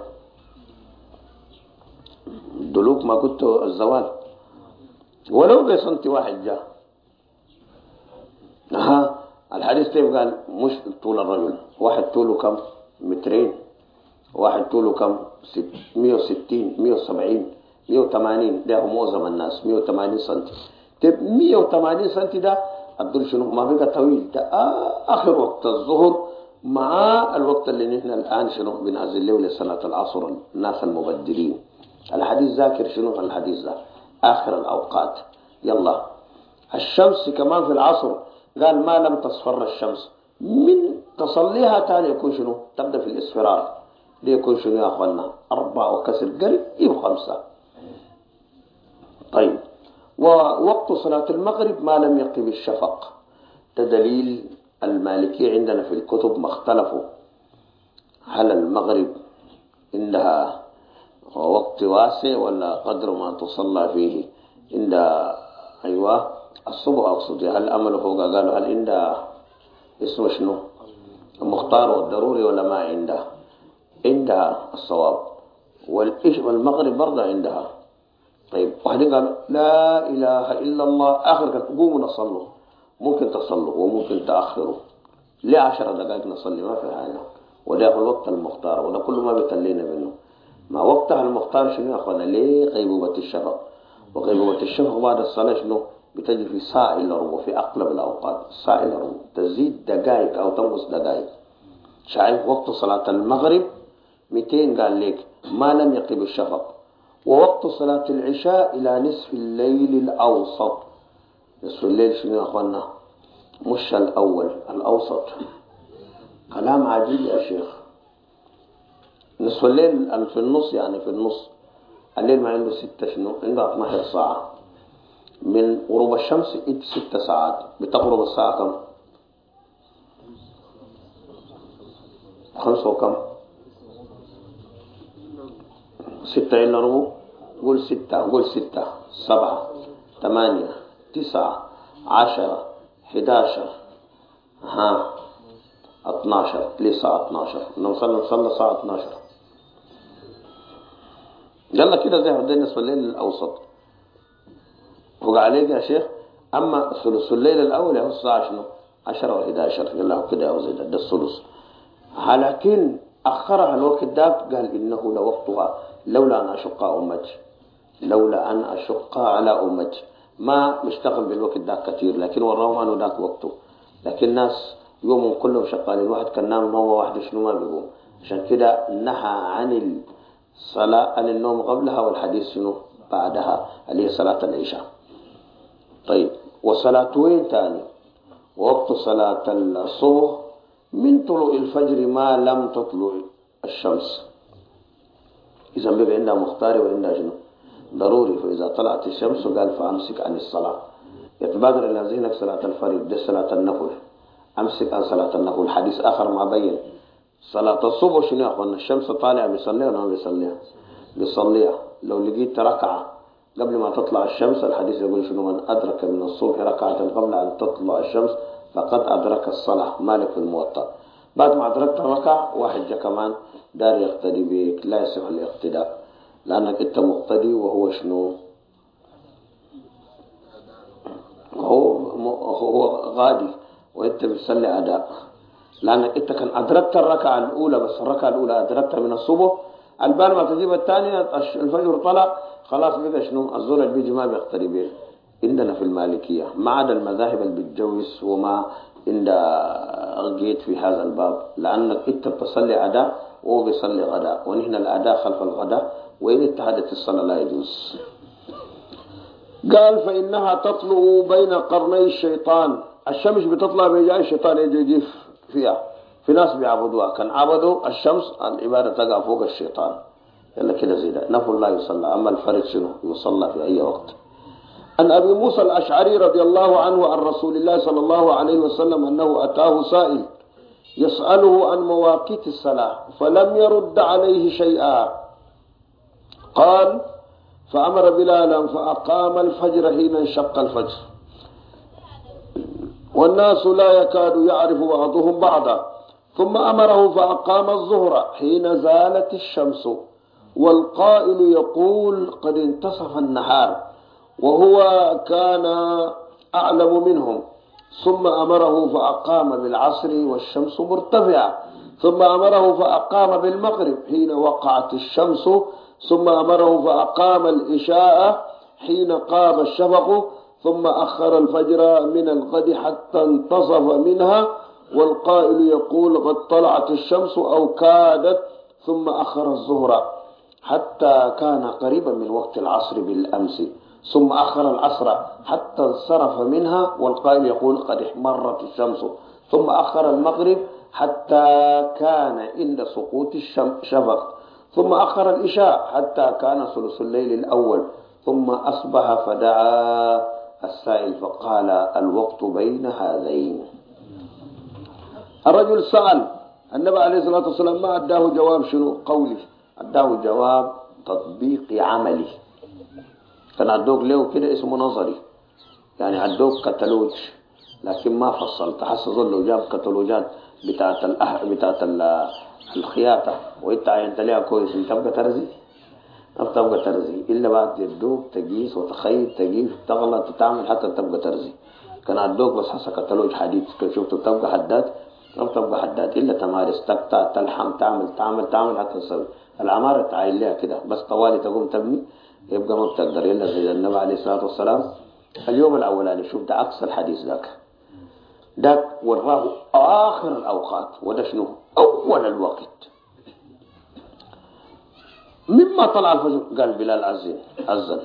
دلوك ما قلت الزوال ولو بسنتي واحد جاء الحديث كيف قال؟ مش طول الرجل، واحد طوله كم؟ 2 متر، واحد طوله كم؟ 160 170 180، ده معظم الناس 180 سنتي. طيب 180 سنتي ده الدول شنو؟ ما بقى طويل، ده آخر وقت الظهر مع الوقت اللي نحن الآن شنو بنعزل له لصلاة العصر الناس المبدلين. الحديث ذاكر شنو الحديث ده؟ آخر الأوقات. يلا الشمس كمان في العصر قال ما لم تصفر الشمس من تصليها تاني يكون شنو؟ تبدأ في الإصفرار، دي يكون شنو يا أخوانا؟ 4 وكسر قريب 5. طيب ووقت صلاة المغرب ما لم يقب الشفق، دليل المالكي عندنا في الكتب ما اختلفوا هل المغرب عندها وقت واسع ولا قدر ما تصلى فيه عند أيوة الصبح أقصد. هل أمله فوق قالوا هل عندها اسمه شنو المختار والضروري ولا ما عندها الصواب، والمغرب برضه عندها. طيب واحدين قالوا لا إله إلا الله، آخر قال قوموا نصلوا، ممكن تصلوا وممكن تأخروا ل10 دقائق نصلي ما في حاجة، وده هو الوقت المختار، وده كله ما بيتلينا منه. ما وقتها المختار شنو يا أخوانا؟ ليه غيبوبة الشفق، وغيبوبة الشفق بعد الصلاة شنو بتجي في ساعة إلا ربع في أغلب الأوقات، ساعة إلا ربع تزيد دقائق أو تنقص دقائق. شايف وقت صلاة المغرب 200 قال لك ما لم يقب الشفق، ووقت صلاة العشاء إلى نصف الليل الأوسط. نصف الليل شنو يا أخوانا؟ مش الأول، الأوسط. كلام عجيب يا شيخ. نصف الليل في النص، يعني في النص الليل ما عنده 6 شنو؟ عنده 12 ساعة من غروب الشمس 6 ساعات، بتغرب الساعة كم؟ 5 وكم؟ 6 إلا ربع، قول 6 قول 6 7 8 9 10 11 12 لساعة 12 نصلي الساعة 12. يلا كده زي ما نصف الليل الأوسط فوق عليك يا شيخ. أما ثلث الليل الأول هو الساعة شنو؟ 10 و11. يلا كده أو زي ده الثلث. لكن أخرها الوقت ده قال إنه لوقتها لولا أن أشق أمتي، لولا أن أشق على أمتي. ما مشتغل بالوقت ده كتير، لكن وراهم أنه ذاك وقته. لكن الناس يوم كلهم شغالين، واحد كان نام نومه واحدة شنو ما بيقوم. عشان كده نهى عن الصلاة عن النوم قبلها والحديث شنو بعدها اللي هي صلاة العشاء. طيب وصلاة وين تاني؟ وقت صلاة الصبح من طلوع الفجر ما لم تطلع الشمس. إذا بيبقى عندها مختار وعندها شنو ضروري. فإذا طلعت الشمس قال فأمسك عن الصلاة. يتبادر إلى ذهنك صلاة الفريض، ده صلاة النفل، أمسك عن صلاة النفل. حديث آخر ما بين صلاة الصبح شنو يا أخوانا؟ الشمس طالعة بيصليها ولا ما بيصليها؟ بيصليها. لو لقيت ركعة قبل ما تطلع الشمس، الحديث يقول شنو من أدرك من الصبح ركعة قبل أن تطلع الشمس فقد أدرك الصلاة. مالك في الموطأ. بعد ما أدركت الركعة واحد جا كمان دار يقتدي بك، لا يصح الاقتداء، لأنك أنت مقتدي وهو شنو؟ هو غادي وأنت بتصلي أداء. لأنك أنت كان أدركت الركعة الأولى، بس الركعة الأولى أدركتها من الصبح، البال ما تجيب الثانية الفجر طلع خلاص بقى شنو؟ الزول اللي بيجي ما بيقتدي به. عندنا في المالكية ما عدا المذاهب اللي بتجوز وما عند جيت في هذا الباب، لأنك أنت بتصلي أداء وهو بيصلي غداء، ونحن الأداء خلف الغداء، وإن اتحدت الصلاة لا يجوز. قال فإنها تطلع بين قرني الشيطان. الشمس بتطلع بجاي الشيطان يجي فيها. في ناس بيعبدوها، كان عبدوا الشمس العبادة تقع فوق الشيطان. يلا كده زي ده نفل لا يصلى. أما الفرد شنو يصلى في أي وقت. عن أبي موسى الأشعري رضي الله عنه عن رسول الله صلى الله عليه وسلم أنه أتاه سائل يسأله عن مواقيت الصلاة فلم يرد عليه شيئا. قال فأمر بلالا فأقام الفجر حين انشق الفجر والناس لا يكاد يعرف بعضهم بعضا، ثم أمره فأقام الظهر حين زالت الشمس والقائل يقول قد انتصف النهار وهو كان أعلم منهم، ثم أمره فأقام بالعصر والشمس مرتفعة، ثم أمره فأقام بالمغرب حين وقعت الشمس، ثم أمره فأقام العشاء حين قام الشفق، ثم أخر الفجر من الغد حتى انتصف منها، والقائل يقول قد طلعت الشمس أو كادت، ثم أخر الظهر حتى كان قريبا من وقت العصر بالأمس، ثم أخر العصر حتى انصرف منها، والقائل يقول قد احمرت الشمس، ثم أخر المغرب حتى كان عند سقوط الشفق، ثم أخر العشاء حتى كان ثلث الليل الأول، ثم أصبح فدعا السائل فقال الوقت بين هذين. الرجل سأل النبي عليه الصلاة والسلام، ما أداه جواب شنو قولي؟ أداه جواب تطبيقي عملي. كان عدوك له كده اسمه نظري، يعني عدوك كتالوج لكن ما فصل، تحسظ له جاب كتالوجات بتاعت الخياطة، وانت عينت لها كويس انت تبقى ترزي، ما بتبقى ترزي الا بعد يدوك تقيس وتخيط تقيس تغلط وتعمل حتى تبقى ترزي. كان عدوك بس حسا كتالوج حديد شفته تبقى حداد، ما بتبقى حداد الا تمارس تقطع تلحم تعمل حتى تسوي. العمارة تعاين لها كده بس طوالي تقوم تبني يبقى ما بتقدر الا زي النبي عليه الصلاة والسلام اليوم الاولاني. شوف ده عكس الحديث ذاك وراه آخر الأوقات، وده شنو أول الوقت مما طلع الفجر. قال بلال أذن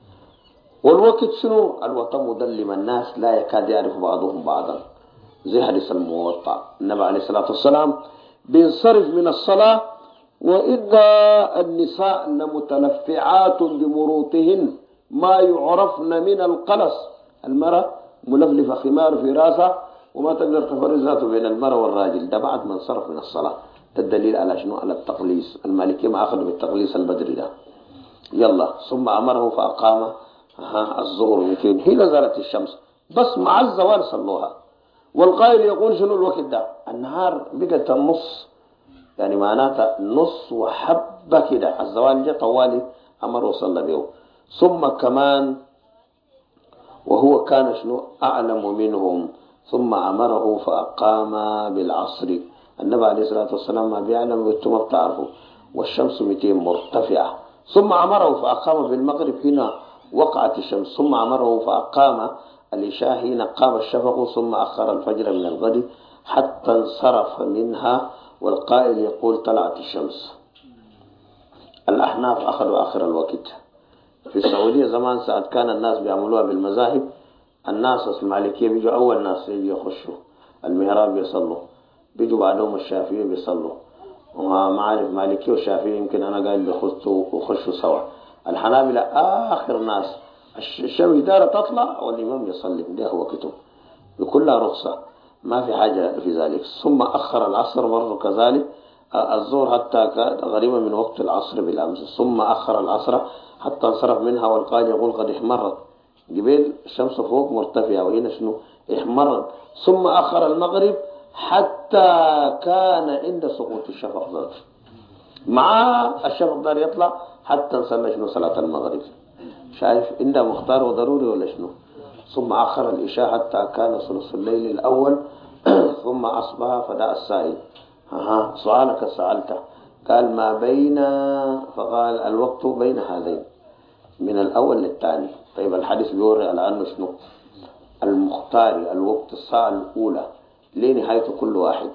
والوقت شنو الوطن مدلم الناس لا يكاد يعرف بعضهم بعضا، زي حديث الموطأ النبي عليه الصلاة والسلام بينصرف من الصلاة وإذا النساء لمتلفعات بمروطهن ما يعرفن من القلص. المرأة ملفلفة خمار في راسها وما تقدر تفرق ذاته بين المرأة والراجل، ده بعد ما انصرف من الصلاة. ده الدليل على شنو؟ على التقليص. المالكية ما أخذوا بالتقليص البدري ده. يلا ثم أمره فأقام الظهر حين زالت الشمس، بس مع الزوال صلوها. والقائل يقول شنو الوقت ده؟ النهار بقت النص، يعني معناتها نص وحبة كده، الزوال جاء طوالي أمر وصلى به. ثم كمان وهو كان شنو أعلم منهم، ثم أمره فأقام بالعصر. النبي عليه الصلاة والسلام ما بيعلم وانتم ما بتعرفوا، والشمس 200 مرتفعة. ثم أمره فأقام بالمغرب حين وقعت الشمس، ثم أمره فأقام العشاء حين قام الشفق، ثم أخر الفجر من الغد حتى انصرف منها، والقائل يقول طلعت الشمس. الأحناف أخذوا آخر الوقت. في السعودية زمان ساعة كان الناس بيعملوها بالمذاهب، الناس المالكية بيجوا أول ناس يخشوا المهراب يصلوا، بيجوا بعدهم الشافعية بيصلوا، وما عارف مالكية والشافعية يمكن أنا قايل بيخشوا سوا. الحنابلة آخر ناس، الشمس دارة تطلع والإمام يصلي، ده هو كتب بكلها رخصة ما في حاجة في ذلك. ثم أخر العصر مرة كذلك، الظهر حتى كان غريبا من وقت العصر بالأمس، ثم أخر العصر حتى انصرف منها، والقائل يقول قد احمرت، جبال الشمس فوق مرتفعة وهنا شنو احمرت. ثم أخر المغرب حتى كان عند سقوط الشفق ذاته، مع الشفق دار يطلع حتى نصلي شنو صلاة المغرب. شايف عنده مختار وضروري ولا شنو؟ ثم أخر العشاء حتى كان ثلث الليل الأول، ثم أصبح فدعا السائل. سؤالك سألته، قال ما بين، فقال الوقت بين هذين من الأول للثاني. طيب الحديث بيوري على أنه شنو المختار الوقت الساعة الأولى لنهاية كل واحد.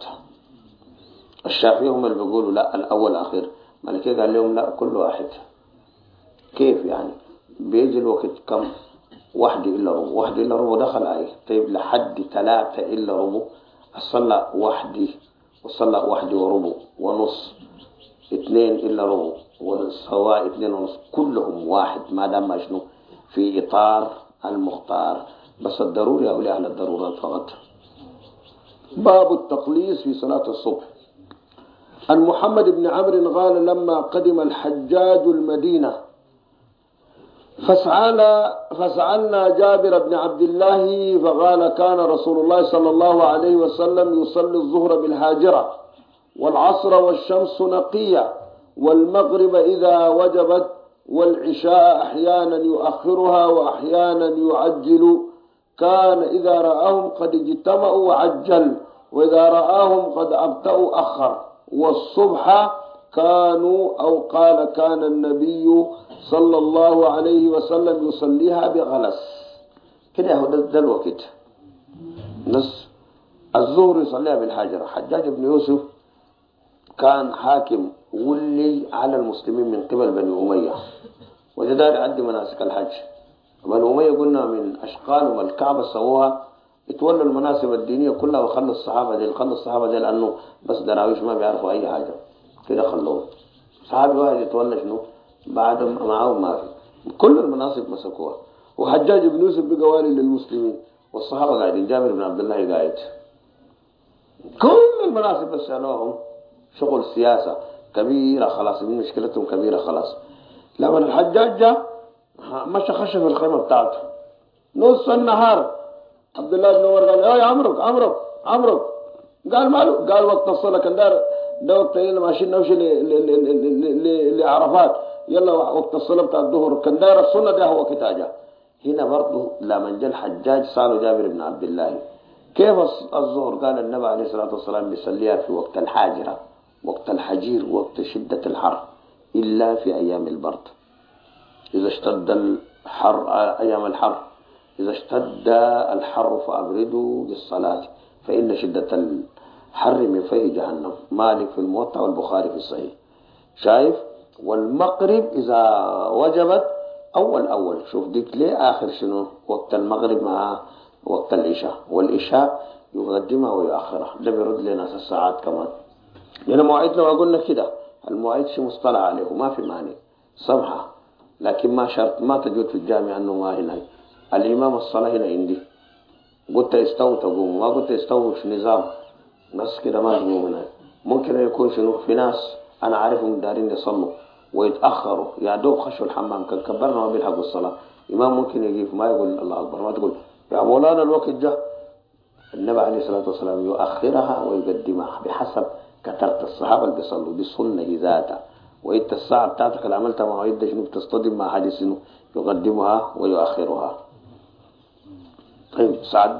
الشافعي هم اللي بيقولوا لا الأول أخير، مالكي قال لهم لا كل واحد. كيف يعني؟ بيجي الوقت كم؟ 1 إلا ربع، 1 إلا ربع دخل عليه. طيب لحد 3 إلا ربع صلى 1 وصلى 1 وربع ونص، 2 إلا ربع وسواء 2 ونص، كلهم واحد ما دام شنو في إطار المختار. بس الضروري أولي على الضرورات فقط. باب التقليص في صلاة الصبح. عن محمد بن عمرو قال لما قدم الحجاج المدينة فسألنا جابر بن عبد الله فقال كان رسول الله صلى الله عليه وسلم يصلي الظهر بالهاجرة والعصر والشمس نقية والمغرب إذا وجبت والعشاء أحيانا يؤخرها وأحيانا يعجل كان إذا رآهم قد اجتمعوا وعجل، وإذا رآهم قد أبطأوا أخر. والصبح كانوا أو قال كان النبي صلى الله عليه وسلم يصليها بغلس. كده هو ده الوقت. نص الظهر يصليها بالحجر. حجاج بن يوسف كان حاكم ولي على المسلمين من قبل بني أمية، وجدار يعدي مناسك الحج. بني أمية قلنا من أشقال والكعبة سووها، يتولوا المناسب الدينية كلها وخلوا الصحابة دي لأنه بس دراويش ما بيعرفوا أي حاجة كده خلوه. صحابي واحد يتولى شنو بعد معاهم ما في كل المناصب مسكوها. وحجاج بن يوسف بقى والي للمسلمين والصحابة قاعدين، جابر بن عبد الله قاعد، كل المناصب بس شالوهم شغل سياسة كبيرة خلاص، من مشكلتهم كبيرة خلاص. لما الحجاج جاء مشى خش في الخيمة بتاعته نص النهار، عبد الله بن عمر قال يا عمرو قال ماله؟ قال وقت الصلاة كان ده وقت يلا ماشيين نمشي لعرفات، يلا وقت الصلاة بتاع الظهر كان داير السنة ده هو كتاجة. هنا برضه لما جاء الحجاج سألوا جابر بن عبد الله كيف الظهر؟ قال النبي عليه الصلاة والسلام بيصليها في وقت الحاجرة، وقت الحجير، وقت شدة الحر، إلا في أيام البرد. إذا اشتد الحر أيام الحر، إذا اشتد الحر فأبردوا بالصلاة فإن شدة الحر من فيه جهنم. مالك في الموطأ والبخاري في الصحيح. شايف؟ والمغرب إذا وجبت أول شوف ديك ليه آخر شنو؟ وقت المغرب مع وقت العشاء، والعشاء يقدمها ويؤخرها. ده بيرد لنا الساعات كمان. لأن مواعيدنا وقلنا كده المواعيد شيء مصطلح عليه وما في معنى سمحة، لكن ما شرط ما تجود في الجامع أنه ما هنا الإمام الصلاة هنا عندي، قلت استووا تقوم، ما قلت استووا في نظام بس كده ما تقوم هنا. ممكن يكون شنو في ناس أنا عارفهم دارين يصلوا ويتأخروا يا دوب خشوا الحمام كان كبرنا ما بيلحقوا الصلاة. إمام ممكن يجيب ما يقول الله أكبر، ما تقول يا مولانا الوقت جاء. النبي عليه الصلاة والسلام يؤخرها ويقدمها بحسب كثرة الصحابة اللي بيصلوا، دي سنة ذاتها. وإنت الساعة بتاعتك اللي عملتها مواعيد شنو بتصطدم مع حديث شنو يقدمها ويؤخرها. طيب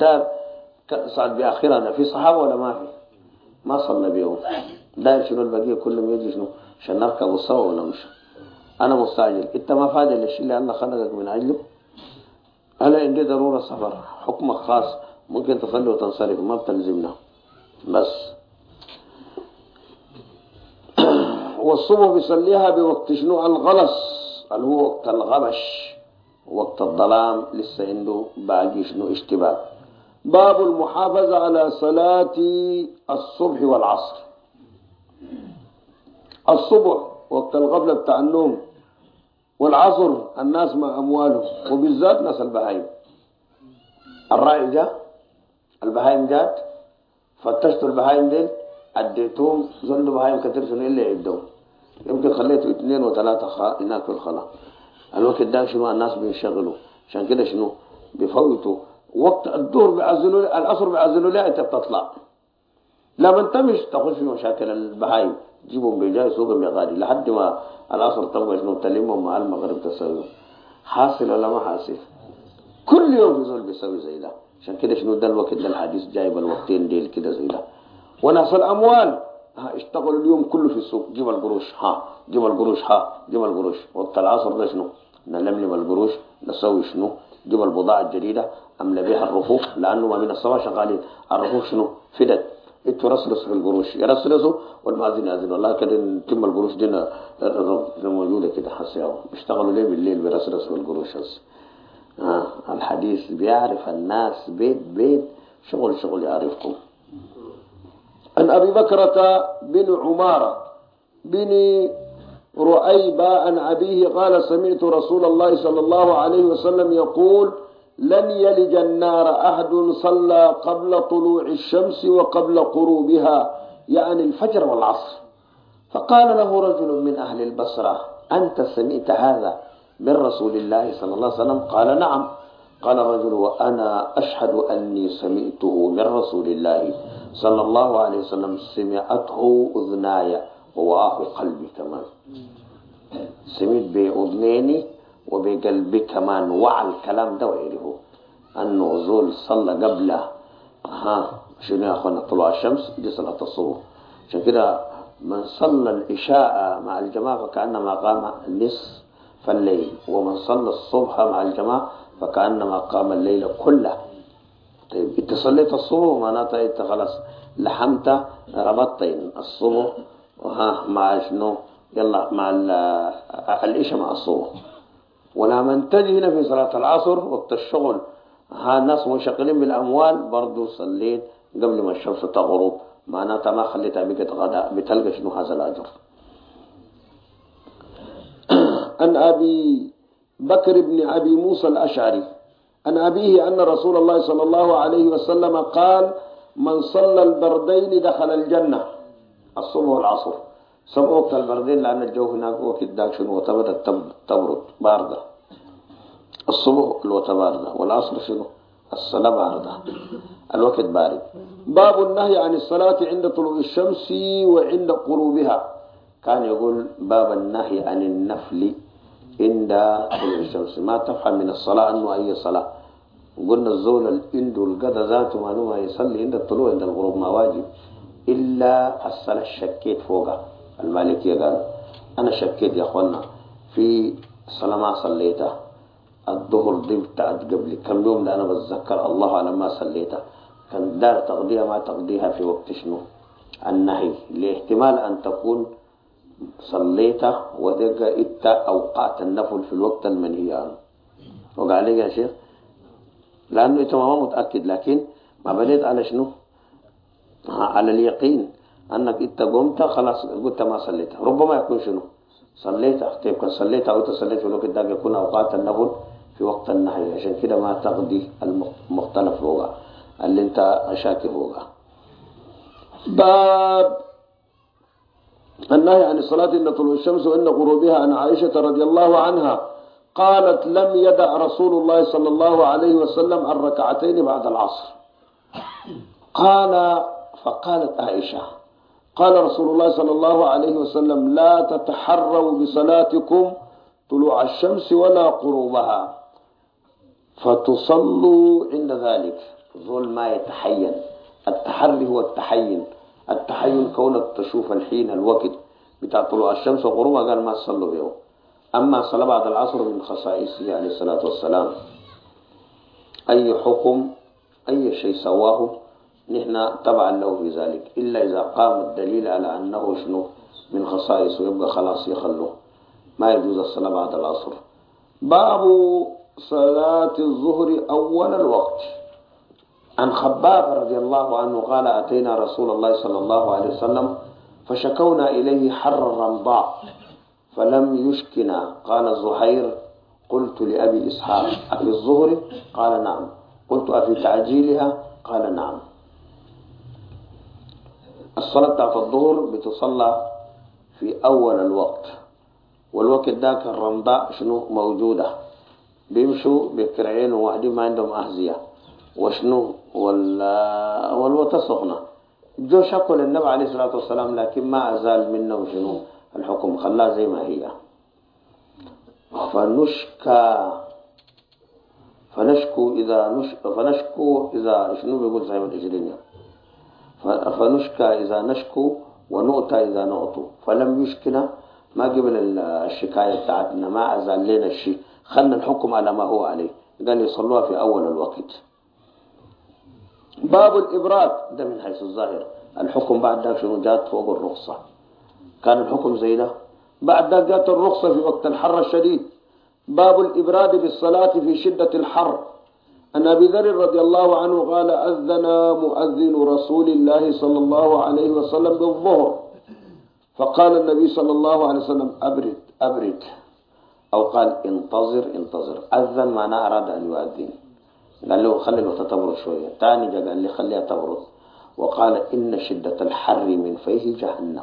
سعد بآخرها في صحابة ولا ما في؟ ما صلى بيهم. داير شنو البقية كلهم يجي شنو عشان نركب سوا ونمشي. أنا مستعجل، أنت ما فاضي للشيء اللي الله خلقك من أجله. أنا عندي ضرورة سفر حكمك خاص، ممكن تصلي وتنصرف ما بتلزمنا بس. والصبح بيصليها بوقت شنو الغلس اللي هو وقت الغبش، وقت الظلام لسه عنده باقي شنو اشتباه. باب المحافظة على صلاة الصبح والعصر. الصبح وقت الغفلة بتاع النوم، والعصر الناس مع أموالهم وبالذات ناس البهايم. الراعي جاء البهايم جات فتشتوا البهايم ديل اديتهم ظلوا بهايم كتير شنو اللي يعدهم، يمكن خليته 2 و3 هناك في الخلا. الوقت ده شنو الناس بينشغلوا عشان كده شنو بيفوتوا وقت الظهر بيعزلوا العصر بيعزلوا لا انت بتطلع. لما انت مش تخش في مشاكل البهايم جيبهم بجاي سوقهم يا غالي لحد ما العصر تبغى شنو تلمهم مع المغرب تسوي. حاصل ولا ما حاصل؟ كل يوم في زول بيسوي زي ده. عشان كده شنو ده الوقت ده الحديث جايب الوقتين ديل كده زي ده. وناس الاموال اشتغلوا اليوم كله في السوق، جيب القروش جيب القروش. وقت العصر ده شنو نلملم القروش نسوي شنو جيب البضاعة الجديدة املى بها الرفوف، لانه ما من الصباح شغالين الرفوف شنو فدت يترسرسوا في القروش يرسرسوا والمازن يأذن والله كده نتم القروش دينا موجودة كده حسيهم اشتغلوا ليه بالليل بيرسرسوا في القروش هسه. الحديث بيعرف الناس بيت شغل يعرفكم. عن أبي بكرة بن عمارة بن رؤيبة عن أبيه قال سمعت رسول الله صلى الله عليه وسلم يقول لن يلج النار أحد صلى قبل طلوع الشمس وقبل غروبها، يعني الفجر والعصر. فقال له رجل من أهل البصرة أنت سمعت هذا من رسول الله صلى الله عليه وسلم؟ قال نعم. قال الرجل وأنا أشهد أني سمعته من رسول الله صلى الله عليه وسلم سمعته أذناي ووعاه قلبي كمان. سمعت بأذنيني وبقلبي كمان وعى الكلام ده وعرفه. أنه زول صلى قبل شنو يا أخوانا طلوع الشمس دي صلاة الصبح. عشان كده من صلى العشاء مع الجماعة فكأنما قام نصف الليل، ومن صلى الصبح مع الجماعة فكأنما قام الليل كله. طيب انت صليت الصبح معناتها انت خلاص لحمت ربطت الصبح مع شنو يلا مع العشاء مع الصبح. ولما تجي هنا في صلاة العصر وقت الشغل الناس منشغلين بالأموال برضو صليت قبل ما الشمس تغرب معناتها ما خليتها بقت غداء بتلقى شنو هذا الأجر. عن أبي بكر بن أبي موسى الأشعري عن أبيه أن رسول الله صلى الله عليه وسلم قال من صلى البردين دخل الجنة. الصبح والعصر سموا وقت البردين لأن الجو هناك وقت داك شنو وتبدأ تبرد باردة. الصبح الوقت باردة والعصر شنو الصلاة باردة الوقت بارد. باب النهي عن الصلاة عند طلوع الشمس وعند غروبها. كان يقول باب النهي عن النفل عند طلوع الشمس. ما تفهم من الصلاة أنه أي صلاة. قلنا الزول الإند والقدى ذاته ما يصلي عند الطلوع عند الغروب ما واجب إلا الصلاة. شكيت فوقها المالكية قالوا أنا شكيت يا أخوانا في صلاة ما صليتها الظهر دي بتاعت قبل كم يوم لأنا بتذكر الله على ما صليتها كان دار تقضيها ما تقضيها في وقت شنو النهي لاحتمال أن تكون صليتها ودقى إتا أوقات النفل في الوقت المنهي عنه. وقع عليك يا شيخ لأنه إنت ما متأكد لكن ما بديت على شنو على اليقين أنك إنت قمت خلاص قلت ما صليتها. ربما يكون شنو صليتها تبقى صليتها أو تصليت في الوقت ده يكون أوقات النفل في وقت النهي. عشان كده ما تقضي المختلف فوقها اللي انت شاكي فوقها. باب النهي عن الصلاة عند طلوع الشمس وعند غروبها. عن عائشة رضي الله عنها قالت لم يدع رسول الله صلى الله عليه وسلم الركعتين بعد العصر. فقالت عائشة قال رسول الله صلى الله عليه وسلم لا تتحروا بصلاتكم طلوع الشمس ولا غروبها فتصلوا عند ذلك. ظل ما يتحين. التحري هو التحين كونك تشوف الحين الوقت بتاع طلوع الشمس وغروبها قال ما تصلوا به. أما الصلاة بعد العصر من خصائصه عليه الصلاة والسلام. أي حكم أي شيء سواه نحن تبعا له في ذلك إلا إذا قام الدليل على أنه شنو من خصائصه يبقى خلاص يخلوه ما يجوز الصلاة بعد العصر. باب صلاة الظهر أول الوقت. عن خباب رضي الله عنه قال أتينا رسول الله صلى الله عليه وسلم فشكونا إليه حر الرمضاء فلم يشكنا. قال زهير قلت لأبي إسحاق أفي الظهر؟ قال نعم. قلت أفي تعجيلها؟ قال نعم. الصلاة بتاعت الظهر بتصلى في أول الوقت والوقت ذاك الرمضاء شنو موجودة بيمشوا بكرعين وواحدين ما عندهم أهزية وشنو والوقت سخنة. جو شكوا للنبي عليه الصلاة والسلام لكن ما أزال منه شنو الحكم خلاها زي ما هي. فنشكو إذا شنو بيقول صاحب الإجرينية فنشكى إذا نشكو ونؤتى إذا نؤتوا فلم يشكنا ما قبل الشكاية بتاعتنا ما أزال لنا الشيء خلنا الحكم على ما هو عليه. قال يصلوها في أول الوقت. باب الإبراد ده من حيث الظاهر الحكم بعد ذلك شنو جات فوق الرخصة. كان الحكم زي ده بعد ذلك جات الرخصة في وقت الحر الشديد. باب الإبراد بالصلاة في شدة الحر. عن أبي ذر رضي الله عنه قال أذن مؤذن رسول الله صلى الله عليه وسلم بالظهر فقال النبي صلى الله عليه وسلم أبرد أو قال انتظر. أذن معناه أراد أن يؤذن قال له خلي الوقت تبرد شوية. تاني جاء قال لي خليها تبرد وقال إن شدة الحر من فيه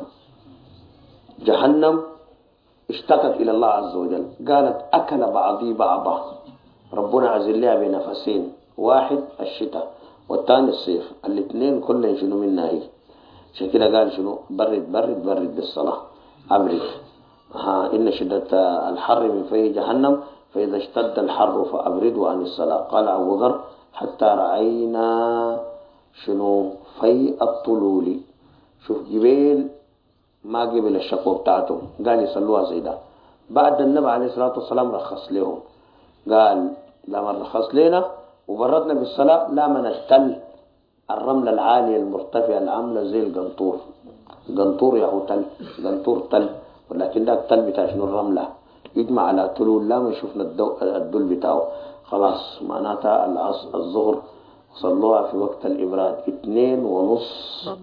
جهنم اشتكت إلى الله عز وجل قالت أكل بعضي بعضا. ربنا عزل لها بنفسين واحد الشتاء والثاني الصيف الاثنين كلهم شنو منها هي. عشان كده قال شنو برد بالصلاة أبرد. إن شدة الحر من فيه جهنم فإذا اشتد الحر فأبردوا عن الصلاة. قال أبو ذر حتى رأينا شنو في الطلول. شوف جبال ما قبل الشكوى بتاعتهم، قال يصلوها زي ده. بعد النبي عليه الصلاة والسلام رخص لهم، قال لما رخص لنا وبردنا بالصلاة لا من التل الرملة العالية المرتفعة العاملة زي القنطور. قنطور يا هو تل، قنطور تل، ولكن ده التل بتاع شنو الرملة يجمع على تلول. لا ما شفنا الدول بتاعه. خلاص معناتها الظهر صلوها في وقت الإبراد 2:30.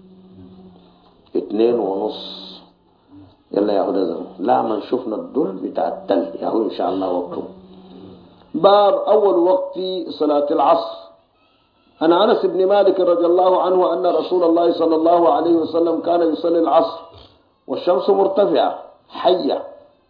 2:30 يلا يا هدى زم. لا ما شفنا الدل بتاع التل يا هو إن شاء الله وقته. باب أول وقت صلاة العصر. عن أنس بن مالك رضي الله عنه أن رسول الله صلى الله عليه وسلم كان يصلي العصر والشمس مرتفعة حية،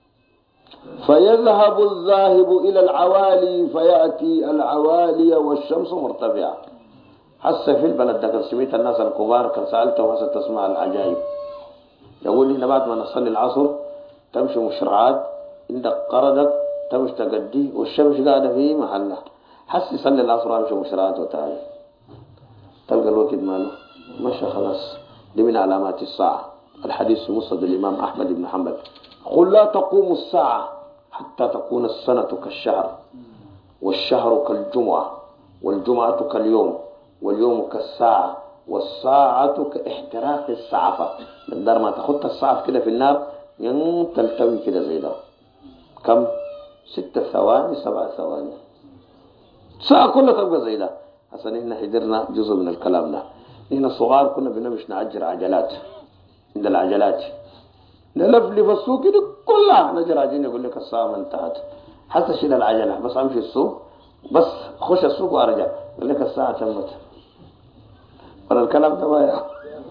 فيذهب الذاهب إلى العوالي فيأتي العوالي والشمس مرتفعة. حس في البلد ده كان سميت الناس الكبار كان سألتهم هسه تسمع العجائب. يقول لي بعد ما نصلي العصر تمشي مشرعات عندك قردك تمشي تقدي والشمس قاعدة في محلها. حس يصلي العصر وامشي مشرعات وتعالي تلقى الوقت ماله مشى خلاص. دي من علامات الساعة. الحديث في مسند الإمام أحمد بن حنبل قل لا تقوم الساعة حتى تكون السنة كالشهر والشهر كالجمعة والجمعة كاليوم واليوم كالساعة والساعة كاحتراق السعفة. من دار ما تخط السعف كده في النار تلتوي كده زي ده. كم 6 ثواني 7 ثواني ساعة كلها تبقى زي ده. أصلا إحنا حضرنا جزء من الكلام ده. إحنا صغار كنا بنمشي نعجر عجلات عند العجلات نلفلف السوق كده كلها نجر عجين. يقول لك الساعة ما انتهت حتى شيل العجلة بس أمشي السوق بس خش السوق وأرجع يقول لك الساعة تمت. ولا الكلام ده ما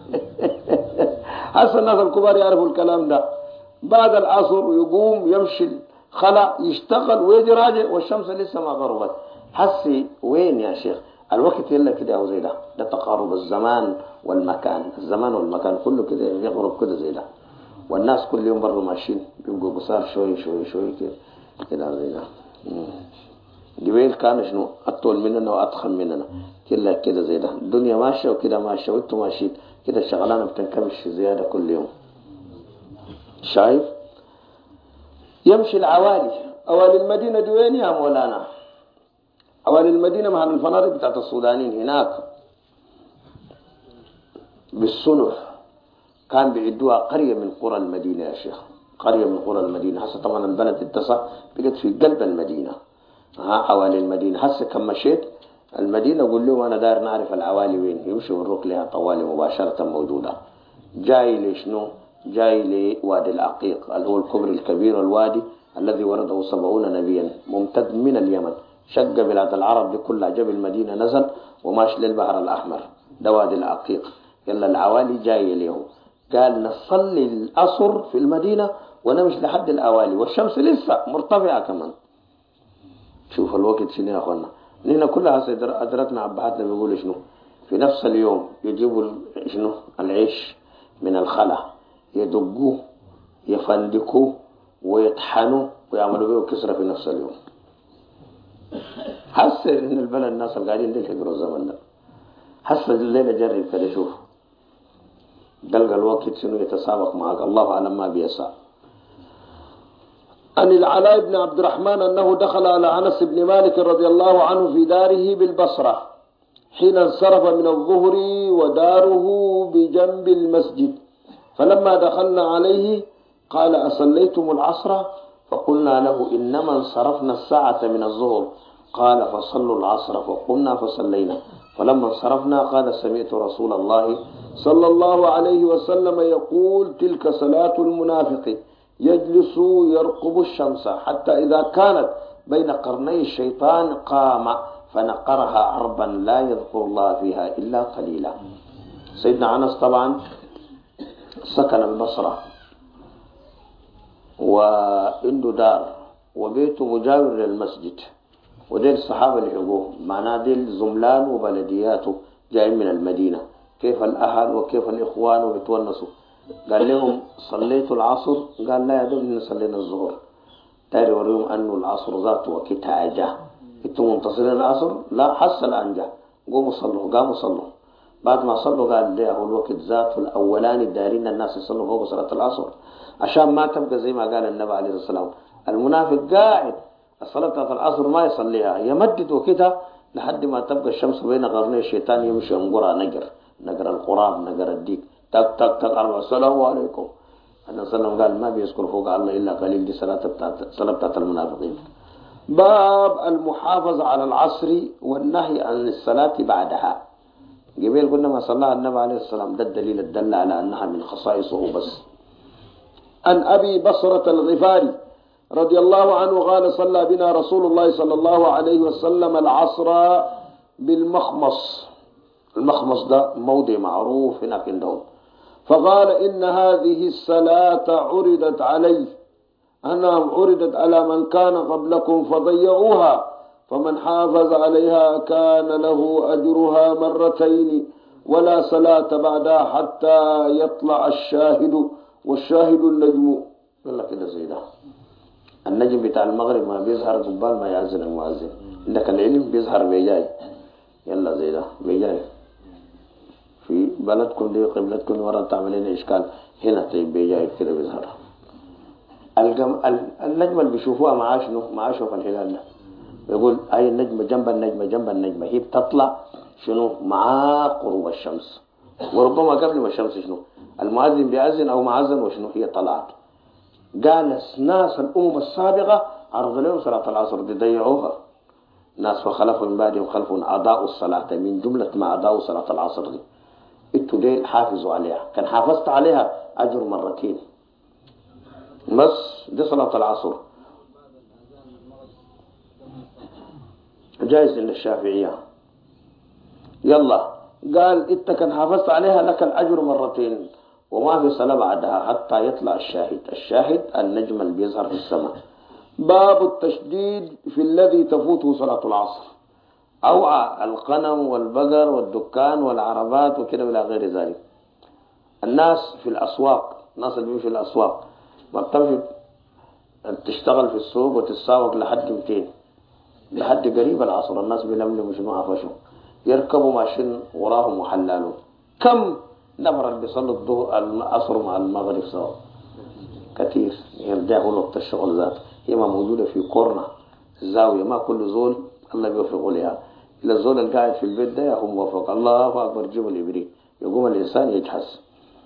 هسه الناس الكبار يعرفوا الكلام ده. بعد العصر يقوم يمشي خلا يشتغل ويجي راجع والشمس لسه ما غربت. حسي وين يا شيخ الوقت يلا كده او زي ده. ده تقارب الزمان والمكان. الزمان والمكان كله كده يغرب كده زي ده. والناس كل يوم برضه ماشيين بيبقوا قصار شوي شوي شوي كده زي ده. جبال كان شنو اطول مننا واتخن مننا كلها كده زي ده. الدنيا ماشيه وكده ماشيه وانتم ماشيين كده الشغلانه بتنكمش زياده كل يوم. شايف يمشي العوالي. اوالي المدينه دي وين يا مولانا؟ اوالي المدينه مع الفنادق بتاعت السودانيين هناك بالصلح كان بيعدوها قريه من قرى المدينه يا شيخ. قريه من قرى المدينه. هسه طبعا البلد اتسع بقت في قلب المدينه. حوالي المدينة. هسه كم مشيت المدينة قول لهم أنا داير نعرف العوالي وين يمشي ونروح لها طوالي مباشرة موجودة. جاي لشنو؟ جاي لوادي العقيق اللي هو الكبر الكبير الوادي الذي ورده 70 نبيا ممتد من اليمن شق بلاد العرب دي كلها جاب المدينة نزل وماشي للبحر الأحمر. ده وادي العقيق. يلا العوالي جاي اليوم. قال نصلي العصر في المدينة ونمشي لحد العوالي والشمس لسه مرتفعة كمان. شوف الوقت شنو يا اخوانا. نحن كلها ادركنا عبهاتنا بيقولوا شنو في نفس اليوم يجيبوا شنو العيش من الخلا يدقوه يفندقوه ويطحنوا ويعملوا به كسرة في نفس اليوم. حسن ان البلد الناس القاعدين دي يقروا الزمن ده. حسن الليله جرب كده شوف تلقى الوقت شنو يتسابق معك الله اعلم ما بيسع. عن العلاء بن عبد الرحمن أنه دخل على أنس بن مالك رضي الله عنه في داره بالبصرة حين انصرف من الظهر وداره بجنب المسجد. فلما دخلنا عليه قال أصليتم العصر؟ فقلنا له إنما انصرفنا الساعة من الظهر. قال فصلوا العصر. فقلنا فصلينا. فلما انصرفنا قال سمعت رسول الله صلى الله عليه وسلم يقول تلك صلاة المنافق يجلس يرقب الشمس حتى إذا كانت بين قرني الشيطان قام فنقرها عربا لا يذكر الله فيها إلا قليلا. سيدنا أنس طبعا سكن البصرة وعنده دار وبيته مجاور للمسجد وديل الصحابة اللي حقوه معناه ديل زملان وبلدياته جايين من المدينة. كيف الأهل وكيف الإخوان وبتونسوا. قال لهم صليت العصر؟ قال لا يا دوب صلينا الظهر. تاري وريهم أنه العصر ذاته وقتها أجا انتم منتصرين العصر؟ لا، حس الأنجا قوموا صلوا. قاموا صلوا. بعد ما صلوا قال ده هو الوقت ذاته الأولاني دارين الناس يصلوا فوق صلاة العصر عشان ما تبقى زي ما قال النبي عليه الصلاة والسلام المنافق قاعد الصلاة بتاعت العصر ما يصليها، يمدد وكده لحد ما تبقى الشمس بين قرني الشيطان يمشي ينقرها نقر القراب نقر الديك تك تك تك 4 السلام عليكم. النبي صلى الله عليه وسلم قال ما بيذكر فوق الله إلا قليل. دي صلاة بتاعت المنافقين. باب المحافظة على العصر والنهي عن الصلاة بعدها. قبل قلنا ما صلى النبي عليه الصلاة والسلام ده الدليل الدل على أنها من خصائصه بس. عن أبي بصرة الغفاري رضي الله عنه قال صلى بنا رسول الله صلى الله عليه وسلم العصر بالمخمص. المخمص ده موضع معروف هناك عندهم. فقال إن هذه الصلاة عرضت علي، أنا عرضت على من كان قبلكم فضيعوها، فمن حافظ عليها كان له أجرها 2 مرتين ولا صلاة بعدها حتى يطلع الشاهد، والشاهد النجم. يلا كده زي ده. النجم بتاع المغرب ما بيظهر قبال ما يأذن المؤذن. عندك العلم بيظهر بيجاي. يلا زي ده بيجاي في بلدكم دي قبلتكم ورا تعملين إشكال هنا طيب بيجاي كده بيظهر. النجمة اللي بيشوفوها معاه شنو؟ معاه شوف الهلال ده يقول أي النجمة جنب النجمة هي بتطلع شنو؟ مع غروب الشمس، وربما قبل ما الشمس شنو؟ المؤذن بيأذن أو معذن وشنو هي طلعت. قال ناس الأمم السابقة عرض لهم صلاة العصر دي ضيعوها. ناس فخلفوا من بعدهم خلف أضاءوا الصلاة، من جملة ما أضاءوا صلاة العصر دي انتوا ليه حافظوا عليها؟ كان حافظت عليها أجر 2 مرتين بس. دي صلاة العصر جائز للشافعية. يلا قال انت كان حافظت عليها لك الأجر 2 مرتين وما في صلاة بعدها حتى يطلع الشاهد النجم اللي بيظهر في السماء. باب التشديد في الذي تفوته صلاة العصر. أوعى الغنم والبقر والدكان والعربات وكده إلى غير ذلك. الناس في الأسواق، الناس اللي بيمشوا في الأسواق ما بتمشي تشتغل في السوق وتتساوق لحد 200 لحد قريب العصر. الناس بيلملموا شنو عفشوا يركبوا ماشين وراهم وحلالهم. كم نفر اللي بيصلوا الظهر العصر مع المغرب سوا؟ كثير. يرجعوا وقت الشغل ذات هي ما موجودة في قرنة الزاوية. ما كل زول الله بيوفقوا لها. إلى الزول القاعد في البيت ده هم موفق الله أكبر جبل إبري يقوم الإنسان يجحس.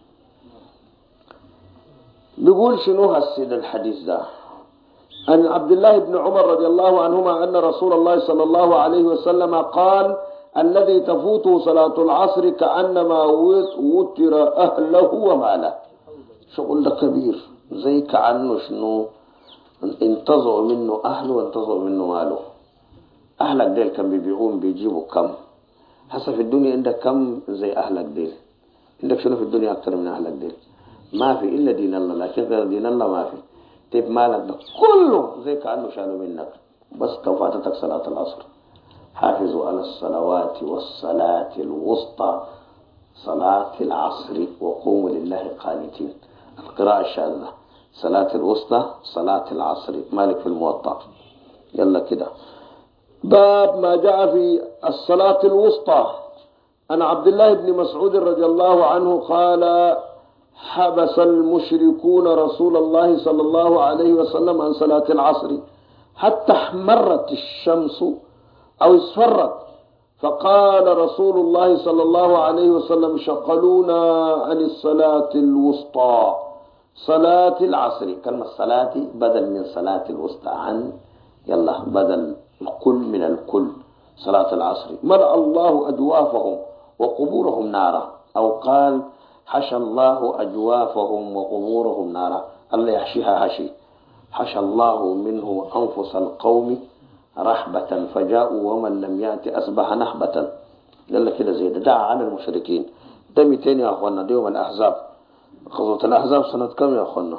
بيقول شنو هالسيد الحديث ده؟ عن عبد الله بن عمر رضي الله عنهما أن رسول الله صلى الله عليه وسلم قال الذي تفوته صلاة العصر كأنما وتر أهله وماله. شغل ده كبير زي كأنه شنو انتظروا منه أهله وانتظروا منه ماله. أهلك ديل كم بيبيعون بيجيبوا كم؟ حسب في الدنيا عندك كم زي أهلك ديل؟ عندك شنو في الدنيا أكثر من أهلك ديل؟ ما في إلا دين الله، لكن غير دين الله ما في. تيب مالك ده كله زي كأنه شالوا منك بس كفاتتك صلاة العصر. حافظوا على الصلوات والصلاة الوسطى صلاة العصر وقوموا لله قانتين. القراءة الشاذة صلاة الوسطى صلاة العصر. مالك في الموطأ. يلا كده. باب ما جاء في الصلاة الوسطى. أنا عبد الله بن مسعود رضي الله عنه قال حبس المشركون رسول الله صلى الله عليه وسلم عن صلاة العصر حتى احمرت الشمس أو اصفرت، فقال رسول الله صلى الله عليه وسلم شغلونا عن الصلاة الوسطى صلاة العصر. كلمة صلاة بدل من صلاة الوسطى عن يلا بدل الكل من الكل. صلاة العصر ملأ الله أجوافهم وقبورهم نارا، أو قال حشى الله أجوافهم وقبورهم نارا. الله يحشيها حشي. حشى الله منه أنفس القوم رحبة فجاءوا ومن لم يأتي أصبح نحبة. يلا كده زي ده. دعا على المشركين. ده 200 يا أخوانا. ده يوم الأحزاب. غزوة الأحزاب سنة كم يا أخوانا؟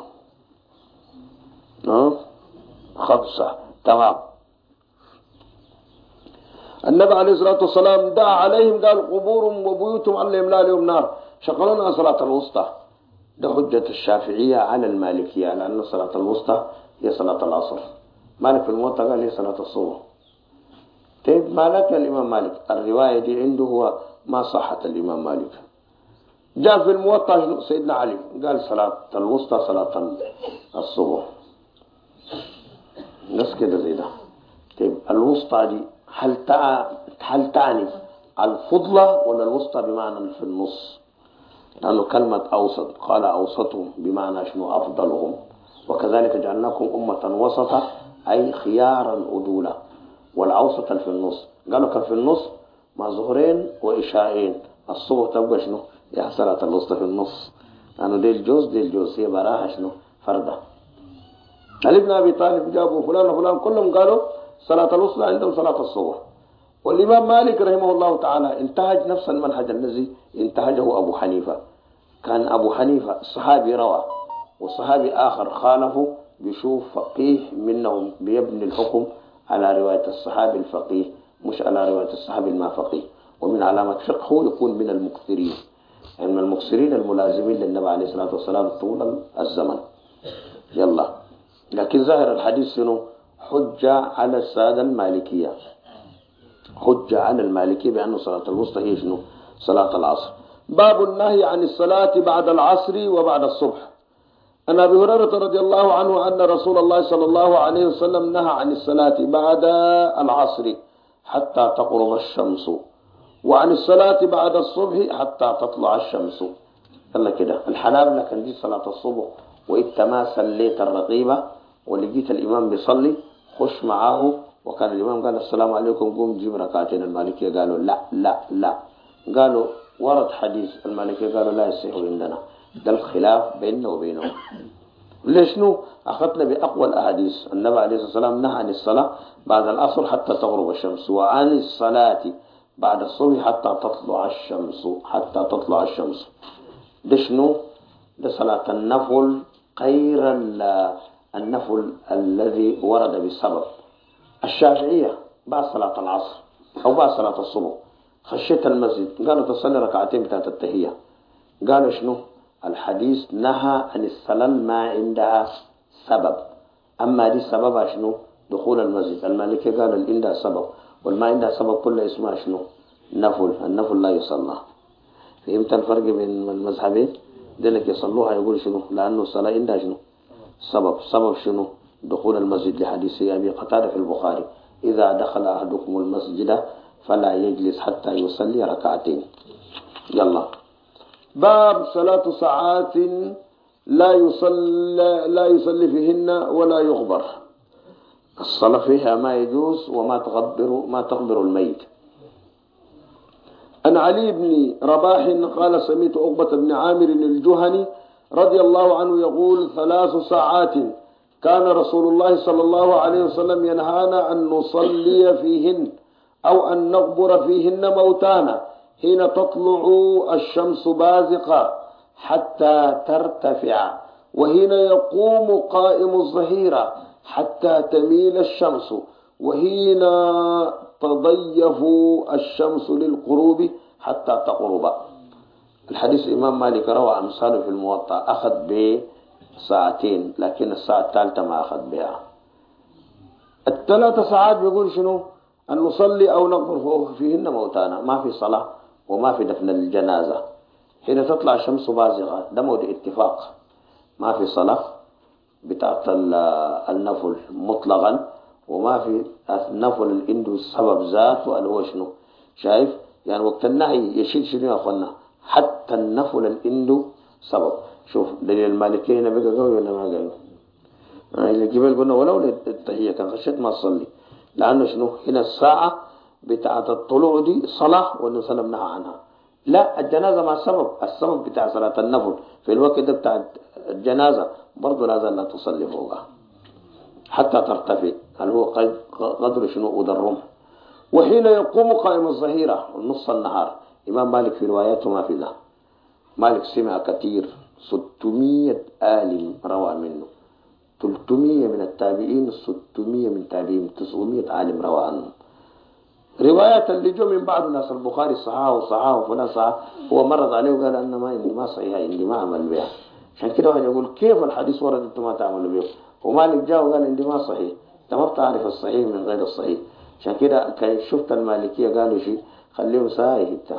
5. تمام. النبي عليه الصلاة والسلام دعا عليهم قال قبورهم وبيوتهم الله يملأ لهم نار. شغلونا صلاة الوسطى. ده حجة الشافعية على المالكية لأن صلاة الوسطى هي صلاة العصر. مالك في الموطأ قال هي صلاة الصبح. طيب ما لك الإمام مالك؟ الرواية دي عنده هو ما صحت الإمام مالك. جاء في الموطأ سيدنا علي قال صلاة الوسطى صلاة الصبح، ناس كده زي ده. طيب الوسطى دي هل تعني الفضلة ولا الوسطى بمعنى في النص؟ لأنه كلمة أوسط قال أوسطهم بمعنى شنو أفضلهم، وكذلك جعلناكم أمة وسطا أي خيارا أدولا، والأوسط في النص. قالوا كان في النص مع ظهرين وإشاءين، الصبح تبقى شنو يا صلاة الوسطى في النص، لأنه دي الجوز هي براها شنو فردة. علي بن أبي طالب جابوا فلان وفلان كلهم قالوا صلاة الوسطى عندهم صلاة الصبح. والإمام مالك رحمه الله تعالى انتهج نفس المنهج الذي انتهجه أبو حنيفة. كان أبو حنيفة الصحابي روى والصحابي آخر خالفه، بيشوف فقيه منهم بيبني الحكم على رواية الصحابي الفقيه مش على رواية الصحابي الما فقيه. ومن علامة فقهه يكون من المكثرين، يعني من المكثرين الملازمين للنبي عليه الصلاة والسلام طول الزمن. يلا لكن ظاهر الحديث شنو؟ حجة على السادة المالكية، حجة على المالكية بأن صلاة الوسطى هي شنو؟ صلاة العصر. باب النهي عن الصلاة بعد العصر وبعد الصبح. عن أبي هريرة رضي الله عنه أن رسول الله صلى الله عليه وسلم نهى عن الصلاة بعد العصر حتى تغرب الشمس، وعن الصلاة بعد الصبح حتى تطلع الشمس. يلا كده الحنابلة كان دي صلاة الصبح، وإنت ما صليت الرقيبة ولقيت الإمام بيصلي خش معاه، وكان الإمام قال السلام عليكم قوم جيب ركعتين. المالكية قالوا لا لا لا، قالوا ورد حديث. المالكية قالوا لا يصح عندنا، ده الخلاف بيننا وبينهم. ليش نو؟ أخذنا بأقوى الأحاديث. النبي عليه الصلاة والسلام نهى عن الصلاة بعد العصر حتى تغرب الشمس، وعن الصلاة بعد الصبح حتى تطلع الشمس. ده شنو؟ ده صلاة النفل غير النفل الذي ورد بسبب. الشافعية بعد صلاة العصر أو بعد صلاة الصبح خشيت المسجد قالوا تصلي ركعتين بتاعت التهية، قالوا شنو؟ الحديث نهى عن الصلاة ما عندها سبب، أما دي سببها شنو؟ دخول المسجد. المالكية قالوا اللي عندها سبب والما عندها سبب كلها اسمها شنو؟ نفل. النفل لا يصلى. فهمت الفرق بين المذهبين؟ ذلك يصلوها يقول شنو؟ لأنه الصلاة عندها شنو؟ سبب شنو؟ دخول المسجد، لحديث أبي قتادة في البخاري إذا دخل أحدكم المسجد فلا يجلس حتى يصلي ركعتين. يلا باب صلاة ساعات لا يصلي فيهن ولا يغبر. الصلاة فيها ما يجوز وما تغبر الميت. عن علي بن رباح قال سمعت عقبة بن عامر الجهني رضي الله عنه يقول 3 ساعات كان رسول الله صلى الله عليه وسلم ينهانا أن نصلي فيهن أو أن نغبر فيهن موتانا حين تطلع الشمس بازقة حتى ترتفع، وحين يقوم قائم الظهيرة حتى تميل الشمس، وحين تضيف الشمس للغروب حتى تغرب. الحديث الإمام مالك روى أمثاله في الموطأ، أخذ بساعتين لكن الساعة الثالثة ما أخذ بها. 3 ساعات بيقول شنو؟ أن نصلي أو نغبر فيهن موتانا، ما في صلاة وما في دفن الجنازة. حين تطلع الشمس بازغة ده موضع اتفاق، ما في صلاة بتاعت النفل مطلقا، وما في النفل اللي عنده السبب ذاته اللي هو شنو؟ شايف؟ يعني وقت النهي يشيل شنو يا أخوانا؟ حتى النفل اللي عنده سبب. شوف دليل المالكية هنا بقى قوي ولا ما قوي؟ اللي قبل قلنا ولو التهية كان خشيت ما تصلي، لأنه شنو؟ هنا الساعة بتاعت الطلوع دي صلاة والنبي صلى الله عليه وسلم نهى عنها. لا الجنازة مع السبب بتاع صلاة النفل في الوقت ده بتاع الجنازة برضو لازم لا تصلي فوقها حتى ترتفع، هل هو قدر شنو؟ الرمح. وحين يقوم قائم الظهيرة نص النهار. إمام مالك في رواياته ما في ده، مالك سمع كثير 600 عالم روى منه، 300 من التابعين، 600 من تابعين، 900 عالم روى عنه. رواية اللي جو من بعض الناس البخاري صحاه وفلان صحاه، هو مرض عليه وقال أنا ما صحيح عندي ما أعمل بها. عشان كده واحد يقول كيف الحديث ورد أنتم ما تعملوا به؟ ومالك جاء وقال عندي ما صحيح. أنت ما بتعرف الصحيح من غير الصحيح. عشان كده كان شفت المالكية قالوا شيء خليهم ساعة هتا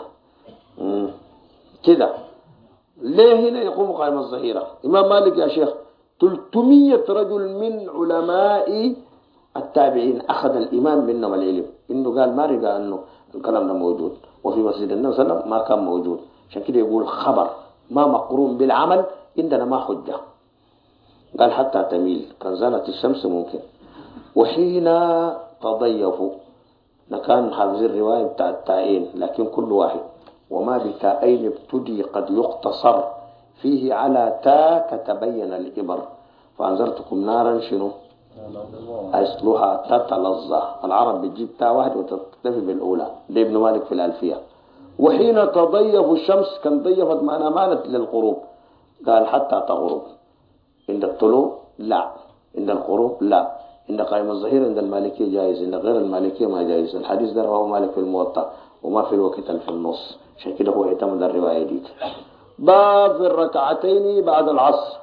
كده. ليه هنا يقوم قائم الظهيرة؟ إمام مالك يا شيخ 300 رجل من علماء التابعين أخذ الإمام منهم العلم، إنه قال ما رجع أنه الكلام ده موجود، وفي مسجد النبي صلى الله عليه وسلم ما كان موجود. عشان كده يقول خبر ما مقرون بالعمل عندنا ما حجة. قال حتى تميل كان زالت الشمس ممكن. وحين تضيفوا كان حافظ الرواية بتاع التائين لكن كل واحد وما بتائين ابتدي قد يقتصر فيه على تاء كتبين الإبر فأنذرتكم نارا شنو أصلها تتلظى. العرب بتجيب تاء واحد وتكتفي بالأولى. ده ابن مالك في الألفية. وحين تضيف الشمس كان ضيفت معنا مالت للغروب قال حتى تغرب. عند الطلوع لا، عند الغروب لا، عند قائم الظهير عند المالكية جائز، عند غير المالكية ما جائز. الحديث ده رواه مالك في الموطأ وما في الوقت في النص. عشان كده هو اعتمد الرواية دي. باب في الركعتين بعد العصر.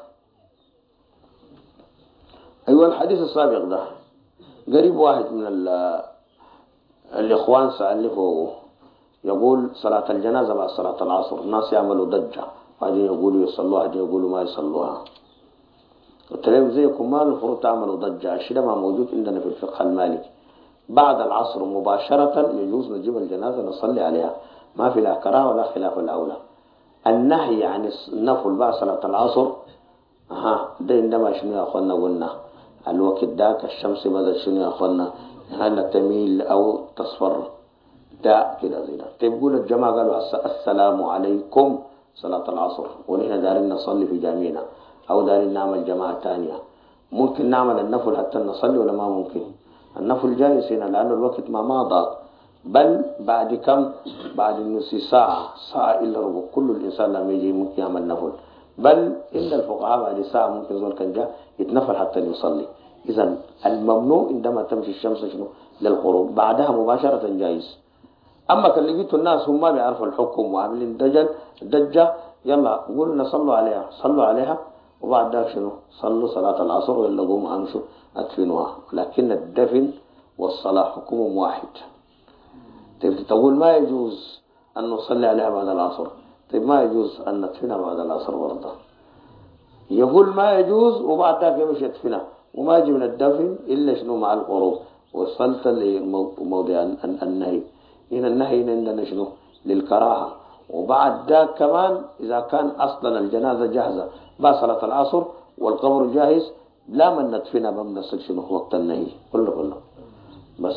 أيوة الحديث السابق ده قريب واحد من الإخوان سألفه يقول صلاة الجنازة بعد صلاة العصر الناس يعملوا ضجة، بعدين يقولوا يصلوها، بعدين يقولوا ما يصلوها. قلت لهم زيكم ما المفروض تعملوا ضجة، الشيء ده ما موجود عندنا في الفقه المالكي. بعد العصر مباشرة يجوز نجيب الجنازة نصلي عليها، ما في لا كراهة ولا خلاف الأولى. النهي عن النفل بعد صلاة العصر ده عندما شنو يا أخوانا قلنا الوقت داك الشمس بدأت شنو يا أخوانا هل تميل أو تصفر ده كده زي ده. تقول الجماعة قالوا السلام عليكم صلاة العصر ونحن دارين نصلي في جامعنا أو دارين نعمل جماعة تانية، ممكن نعمل النفل حتى نصلي ولا ما ممكن؟ النفل جائز هنا لأن الوقت ما مضى، بل بعد كم؟ بعد نص ساعة إلا ربع كل الإنسان لما يجي ممكن يعمل نفل، بل إن الفقهاء بعد ساعة ممكن زول كان جاء يتنفل حتى يصلي. إذا الممنوع عندما تمشي الشمس شنو للغروب، بعدها مباشرة جائز. أما كان لقيتوا الناس هم ما بيعرفوا الحكم وعاملين دجة يلا قلنا صلوا عليها، صلوا عليها وبعد ذلك شنو صلوا صلاة العصر ولا قوموا أمشوا أدفنوها. لكن الدفن والصلاة حكم واحد. تقول ما يجوز أن نصلي عليها بعد العصر، طيب ما يجوز أن ندفنها بعد العصر برضه. يقول ما يجوز وبعد ذلك يمشي يدفنها وما يجي من الدفن إلا شنو مع الغروب. وصلت لموضع النهي. هنا النهي عندنا شنو للكراهة. وبعد ذلك كمان إذا كان أصلا الجنازة جاهزة بعد صلاة العصر والقبر جاهز لا من ندفنها بمنصل شنو وقت النهي كله بس.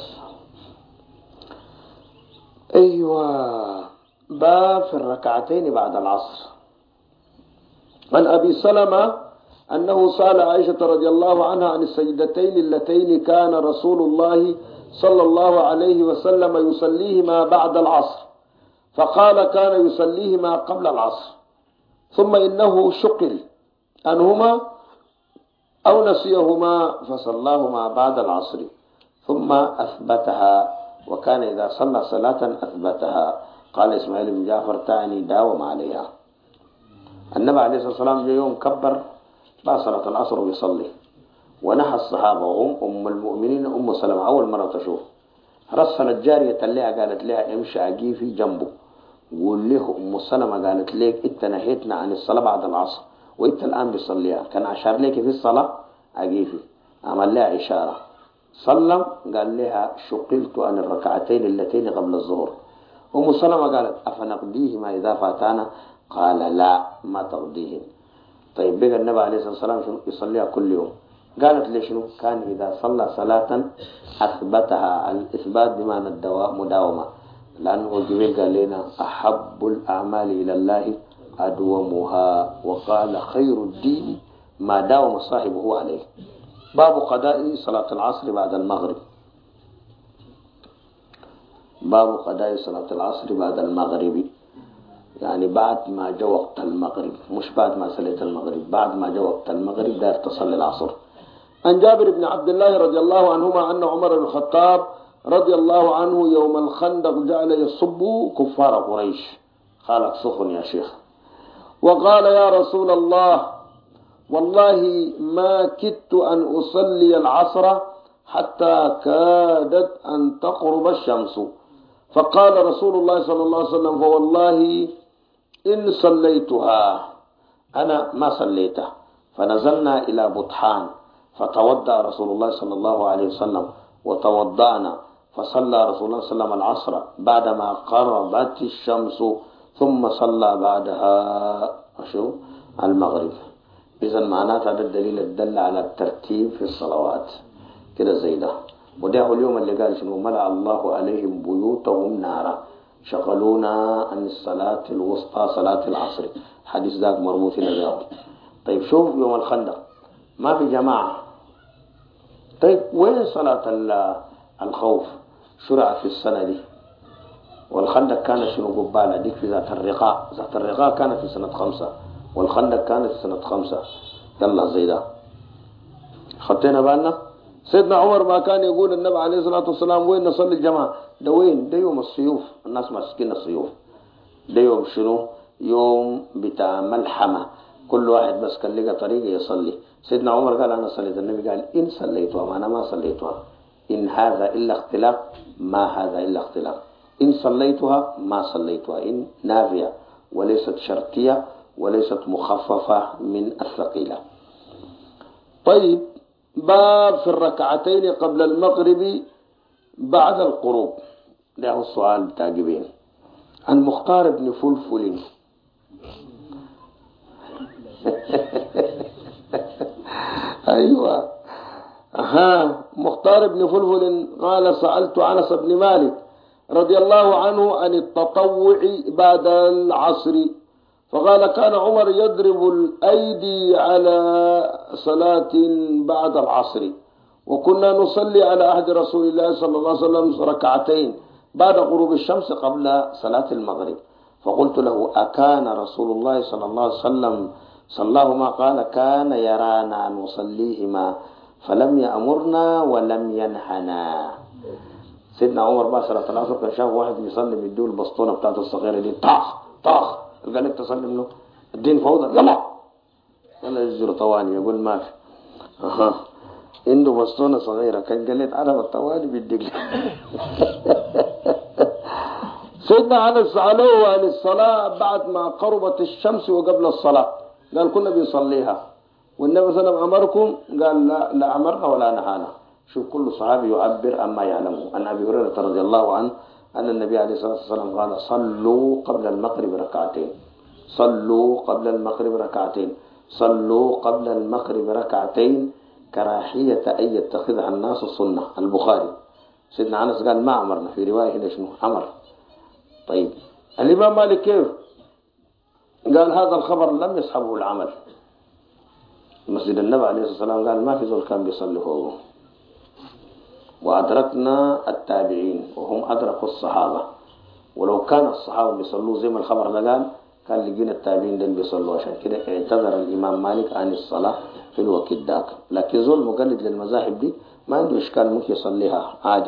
أيوة باب في الركعتين بعد العصر. عن أبي سلمة أنه سأل عائشة رضي الله عنها عن السجدتين اللتين كان رسول الله صلى الله عليه وسلم يصليهما بعد العصر، فقال كان يصليهما قبل العصر ثم إنه شقل عنهما أو نسيهما فصلاهما بعد العصر ثم أثبتها، وكان إذا صلى صلاة أثبتها. قال إسماعيل بن جعفر تعني داوم عليها. النبي عليه الصلاة والسلام جاء يوم كبر بعد صلاة العصر ويصلي، ونحى الصحابة وهم أم المؤمنين أم سلمة أول مرة تشوف رسلت جارية لها قالت لها امشي عقيفي جنبه قول له أم سلمة قالت لك إنت نهيتنا عن الصلاة بعد العصر وإنت الآن بيصليها، كان أشار لك في الصلاة عقيفي عمل لها إشارة صلى قال لها شقلت عن الركعتين اللتين قبل الظهر. أم سلمة قالت أفنقضيهما إذا فاتانا؟ قال لا ما تقضيهن. طيب بقى النبي عليه الصلاة والسلام شنو يصليها كل يوم؟ قالت لي شنو كان إذا صلى صلاة أثبتها. الإثبات بمعنى مداومة، لأنه جبريل قال لنا أحب الأعمال إلى الله أدومها، وقال خير الدين ما داوم صاحبه عليه. باب قضاء صلاة العصر بعد المغرب. باب قضاء صلاة العصر بعد المغرب، يعني بعد ما جاء وقت المغرب، مش بعد ما صليت المغرب، بعد ما جاء وقت المغرب دار تصلي العصر. عن جابر بن عبد الله رضي الله عنهما أن عمر بن الخطاب رضي الله عنه يوم الخندق جعل يصب كفار قريش. خالك سخن يا شيخ. وقال يا رسول الله والله ما كدت أن أصلي العصر حتى كادت أن تقرب الشمس، فقال رسول الله صلى الله عليه وسلم: فوالله إن صليتها أنا ما صليتها. فنزلنا إلى بطحان فتوضأ رسول الله صلى الله عليه وسلم وتوضأنا، فصلى رسول الله صلى الله عليه وسلم العصر بعدما قربت الشمس، ثم صلى بعدها المغرب. إذا معناتها هذا الدليل الدل على الترتيب في الصلوات كده زي ده. وده اليوم اللي قال شنو: ملأ الله عليهم بيوتهم نارا شغلونا عن الصلاة الوسطى صلاة العصر. حديث ذاك مربوط هنا. طيب شوف يوم الخندق ما في جماعة، طيب وين صلاة الخوف؟ شرع في السنة دي، والخندق كانت شنو قبالة ديك في ذات الرقاء. ذات الرقاء كانت في سنة 5، والخندق كانت في سنة 5. يلا زي ده خطينا بالنا. سيدنا عمر ما كان يقول النبي عليه الصلاة والسلام: وين نصلي الجماعة؟ ده وين؟ ده يوم السيوف، الناس ماسكين السيوف. ده يوم شنو؟ يوم بتاع ملحمة، كل واحد بس كان لقى طريقة يصلي. سيدنا عمر قال: أنا صليت. النبي قال: إن صليتها، ما أنا ما صليتها. إن هذا إلا اختلاف، ما هذا إلا اختلاف. إن صليتها ما صليتها. إن نافية وليست شرطية وليست مخففة من الثقيلة. طيب باب في الركعتين قبل المغرب بعد القروب. ده السؤال بتاع جبين. عن مختار بن فلفل أيوة مختار بن فلفل قال: سألت أنس بن مالك رضي الله عنه عن التطوع بعد العصر، فقال: كان عمر يضرب الأيدي على صلاة بعد العصر، وكنا نصلي على عهد رسول الله صلى الله عليه وسلم ركعتين بعد غروب الشمس قبل صلاة المغرب. فقلت له: أكان رسول الله صلى الله عليه وسلم صلاهما؟ قال: كان يرانا نصليهما فلم يأمرنا ولم ينهنا. سيدنا عمر بعد صلاة العصر كان شاف واحد بيصلي بيديه البسطونة بتاعته الصغيرة دي، طاخ طاخ، قال لك تصلي منه الدين فوضى، يلا يجزر طواني. يقول ما في عنده بسطونة صغيرة، كان قال لي عرب الطواني بيديك. سيدنا أنس سألوه عن الصلاة بعد ما قربت الشمس وقبل الصلاة، قال: كنا بيصليها والنبي صلى الله عليه وسلم أمركم؟ قال: لا أمرنا ولا نهانا. شوف كل صحابي يعبر عما يعلمه. عن أبي هريرة رضي الله عنه أن النبي عليه الصلاة والسلام قال: صلوا قبل المغرب ركعتين، صلوا قبل المغرب ركعتين، صلوا قبل المغرب ركعتين، كراهية أن يتخذها الناس السنة. البخاري. سيدنا أنس قال: ما أمرنا. في رواية هنا شنو أمر. طيب الإمام مالك كيف قال هذا الخبر؟ لم يصحبه العمل. مسجد النبي عليه الصلاة والسلام قال ما في زول كان بيصلي فوقه، وأدركنا التابعين وهم أدركوا الصحابة، ولو كان الصحابة بيصلوا زي ما الخبر ده قال كان لقينا التابعين دول بيصلوا. عشان كده اعتذر الإمام مالك عن الصلاة في الوقت ذاك. لكن زول مقلد للمذاهب دي ما عنده إشكال، ممكن يصليها عادي.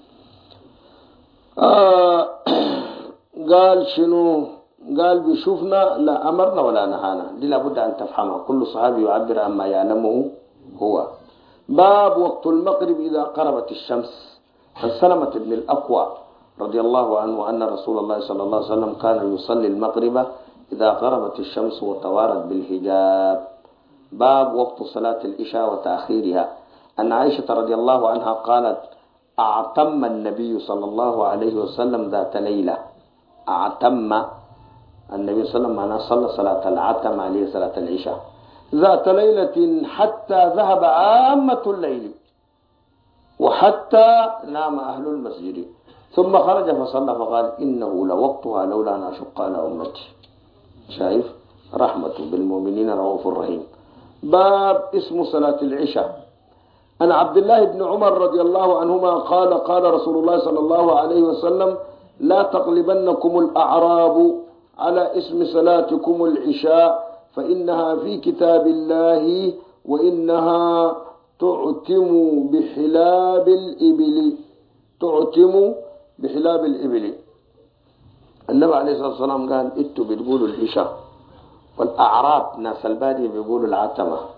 قال شنو؟ قال: بيشوفنا لا أمرنا ولا نهانا. دي لابد أن تفهمها، كل صحابي يعبر عما يعلمه هو. باب وقت المغرب إذا قربت الشمس. عن سلمة بن الأكوع رضي الله عنه أن رسول الله صلى الله عليه وسلم كان يصلي المغرب إذا قربت الشمس وتوارت بالحجاب. باب وقت صلاة العشاء وتأخيرها. أن عائشة رضي الله عنها قالت: أعتم النبي صلى الله عليه وسلم ذات ليلة. أعتم النبي صلى الله عليه وسلم أنا صلى صلاة العتم عليه صلاة العشاء ذات ليلة حتى ذهب عامة الليل وحتى نام أهل المسجد، ثم خرج فصلى فقال: إنه لوقتها لولا أن أشق على أمتي. شايف رحمة بالمؤمنين رؤوف رحيم. باب اسم صلاة العشاء. أن عبد الله بن عمر رضي الله عنهما قال: قال رسول الله صلى الله عليه وسلم: لا تغلبنكم الأعراب على اسم صلاتكم العشاء، فإنها في كتاب الله وإنها تعتم بحلاب الإبل. تعتم بحلاب الإبل. النبي عليه الصلاة والسلام قال: انتوا بتقولوا العشاء، والأعراب ناس البادية بيقولوا العتمة.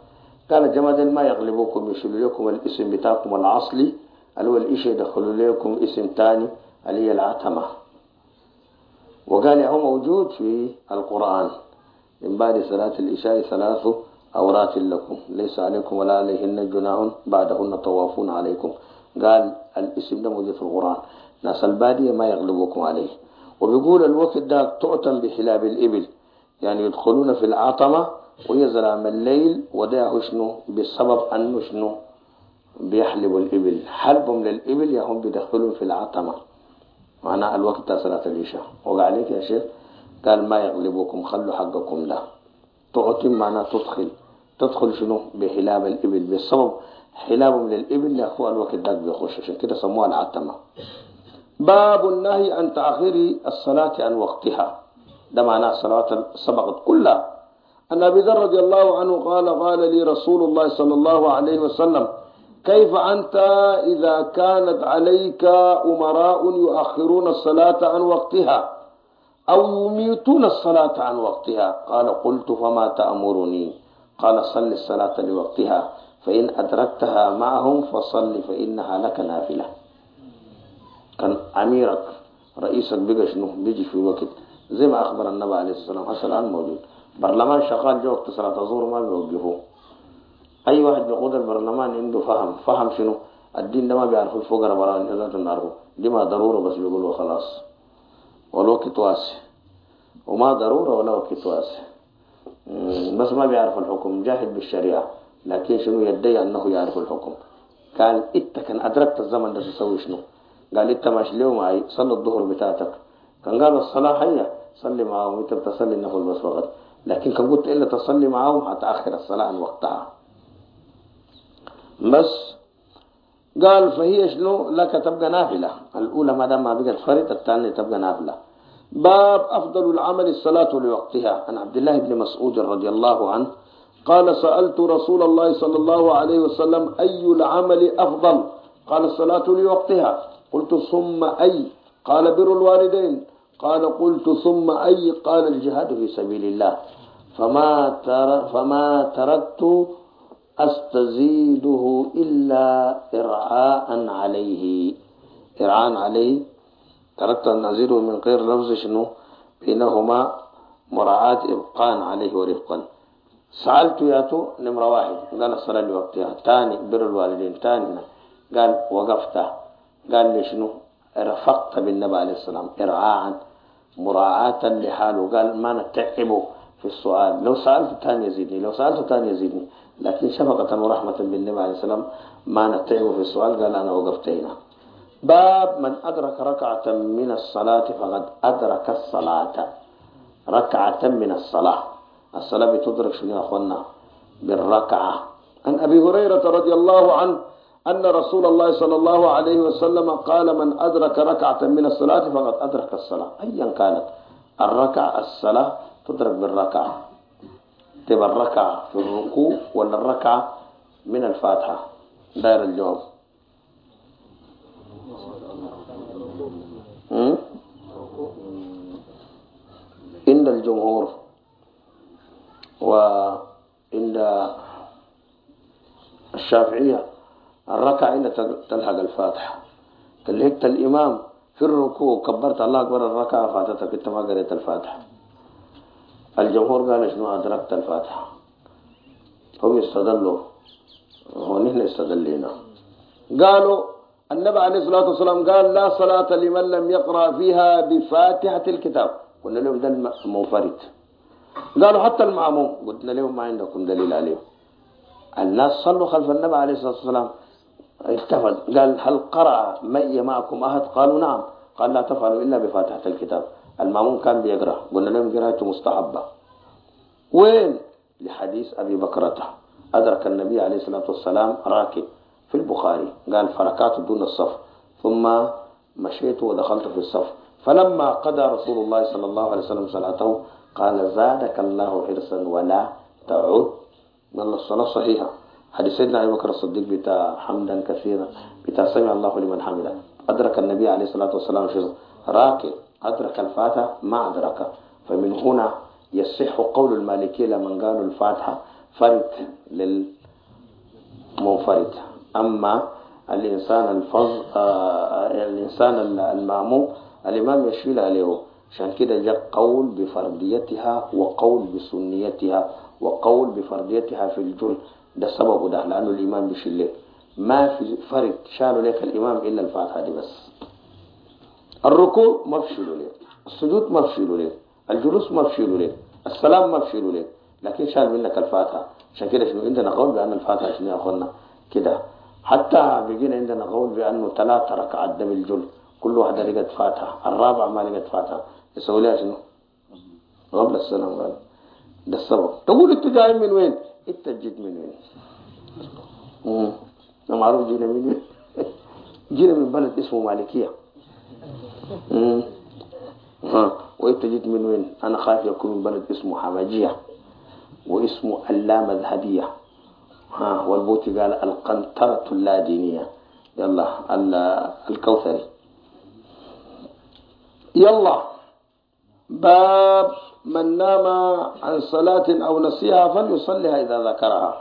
قال جماد ما يغلبكم يشيلوا لكم الاسم بتاعكم الأصلي اللي هو الإشي يدخلوا لكم اسم تاني اللي هي العتمة. وقال هو موجود في القرآن من بعد صلاة العشاء 3 أورات لكم ليس عليكم ولا عليهن جناح بعدهن طوافون عليكم. قال الاسم ده موجود في القرآن. ناس البادية ما يغلبكم عليه. وبيقول الوقت ده تؤتم بحلاب الإبل يعني يدخلون في العتمة وهي ظلام الليل وده شنو بسبب أنه شنو بيحلبوا الإبل حلبهم للإبل يهم بيدخلون في العتمة معناه الوقت ده صلاة العشاء. وقال عليك يا شيخ قال ما يغلبكم خلوا حقكم ده تؤتم معناه تدخل شنو بحلاب الإبل بسبب حلابهم للإبل يا أخوة الوقت ده بيخش عشان كده سموها العتمة. باب النهي عن تأخير الصلاة عن وقتها ده معناه الصلاة سبقت كلها. أن أبي ذر رضي الله عنه قال لي رسول الله صلى الله عليه وسلم كيف أنت إذا كانت عليك أمراء يؤخرون الصلاة عن وقتها أو يميتون الصلاة عن وقتها؟ قال قلت فما تأمرني؟ قال صل الصلاة لوقتها فإن أدركتها معهم فصل فإنها لك نافلة. كان أميرك رئيسك بيجي شنو بيجي في وقت زي ما أخبر النبي عليه الصلاة والسلام حصل الآن موجود برلمان شغال جو وقت صلاة الظهر ما بيوقفوه. أي واحد بيقود البرلمان عنده فهم شنو الدين ده ما بيعرفوا الفقراء برا الناس بنعرفوا دي ما ضرورة بس بيقولوا خلاص والوقت واسع وما ضرورة ولا وقت واسع بس ما بيعرف الحكم جاهل بالشريعة لكن شنو يدعي أنه يعرف الحكم. قال إنت كان أدركت الزمن ده تسوي شنو؟ قال إنت ماشي اليوم معي صلي الظهر بتاعتك. كان قال الصلاة هي صلي معهم أنت بتصلي النفل بس فقط لكن كان قلت إلا تصلي معهم هتأخر الصلاة عن وقتها بس. قال فهي شنو لك تبقى نافلة الأولى ما دام ما بقت فرد الثانية تبقى نافلة. باب أفضل العمل الصلاة لوقتها. عن عبد الله بن مسعود رضي الله عنه قال سألت رسول الله صلى الله عليه وسلم أي العمل أفضل؟ قال الصلاة لوقتها. قلت ثم أي؟ قال بر الوالدين. قال قلت ثم أي؟ قال الجهاد في سبيل الله. فما تركت أستزيده إلا إرعاء عليه. تركت أن أزيده من غير لفظ شنو بينهما مراعاة إبقاء عليه ورفقا. سألت ياتو نمرة 1 قال الصلاة لوقتها. ثاني بر الوالدين. ثاني قال وقفت. قال لي شنو رفقت بالنبي عليه السلام إرعاء مراعاة لحاله. قال ما نتعبه في السؤال لو سألت ثاني يزيدني لكن شفقة ورحمة بالنبي عليه السلام ما نتعبه في السؤال. قال أنا وقفت هنا. باب من أدرك ركعة من الصلاة فقد أدرك الصلاة. ركعة من الصلاة بتدرك شنو يا أخوانا بالركعة. عن أبي هريرة رضي الله عنه أن رسول الله صلى الله عليه وسلم قال من أدرك ركعة من الصلاة فقد أدرك الصلاة أيا كانت الركعة. الصلاة تدرك بالركعة تبقى الركعة في الركوع ولا الركعة من الفاتحة؟ داير الجواب. عند الجمهور وعند الشافعية الركعة عند تلحق الفاتحة. تلحقت الإمام في الركوع كبرت الله أكبر الركعة فاتتك انت ما قريت الفاتحة. الجمهور قال شنو أدركت الفاتحة. هم يستدلوا ونحن استدلينا. قالوا النبي عليه الصلاة والسلام قال لا صلاة لمن لم يقرأ فيها بفاتحة الكتاب. قلنا لهم ده المنفرد. قالوا حتى المعموم. قلنا لهم ما عندكم دليل عليه. الناس صلوا خلف النبي عليه الصلاة والسلام التفت قال هل قرأ معكم أحد؟ قالوا نعم. قال لا تفعلوا إلا بفاتحة الكتاب. المعموم كان بيقرأ. قلنا لهم قراءته مستحبة. وين؟ لحديث أبي بكرة أدرك النبي عليه الصلاة والسلام راكب في البخاري. قال فركعت دون الصف ثم مشيت ودخلت في الصف فلما قضى رسول الله صلى الله عليه وسلم صلاته قال زادك الله حرصا ولا تعد. قال الصلاة صحيحة. حديث سيدنا أبي بكر الصديق بتاع حمدا كثيرا بتاع سمع الله لمن حمده. أدرك النبي عليه الصلاة والسلام راكب أدرك الفاتحة ما أدرك. فمن هنا يصح قول المالكية لمن قالوا الفاتحة فرد منفرد. أما الإنسان الإنسان المأموم الإمام يشيل عليه. عشان كده جاء قول بفرديتها وقول بسنيتها وقول بفرديتها في الجل. ده السبب ده لأنه الإمام بيشيل له. ما في فرد شالوا لك الإمام إلا الفاتحة دي بس. الركوع ما بشيلوا لك، السجود ما بشيلوا لك، الجلوس ما بشيلوا لك، السلام ما بشيلوا لك، لكن شال منك الفاتحة. عشان كده شنو عندنا قول بأن الفاتحة شنو يا أخوانا كده. حتى بيجينا عندنا قول بأنه 3 ركعات ده بالجل، كل واحدة لقت فاتحة، الرابعة ما لقت فاتحة، يسوي لها شنو؟ قبل السلام قال ده السبب. تقول انت جاي من وين؟ انت جيت من وين؟ معروف جينا من وين؟ جينا من بلد اسمه مالكية. وانت جيت من وين؟ انا خايف يكون من بلد اسمه حماجية واسمه اللامذهبية. والبوتي قال القنطرة اللادينية. يلا الكوثري. يلا باب من نام عن صلاة أو نسيها فليصليها إذا ذكرها.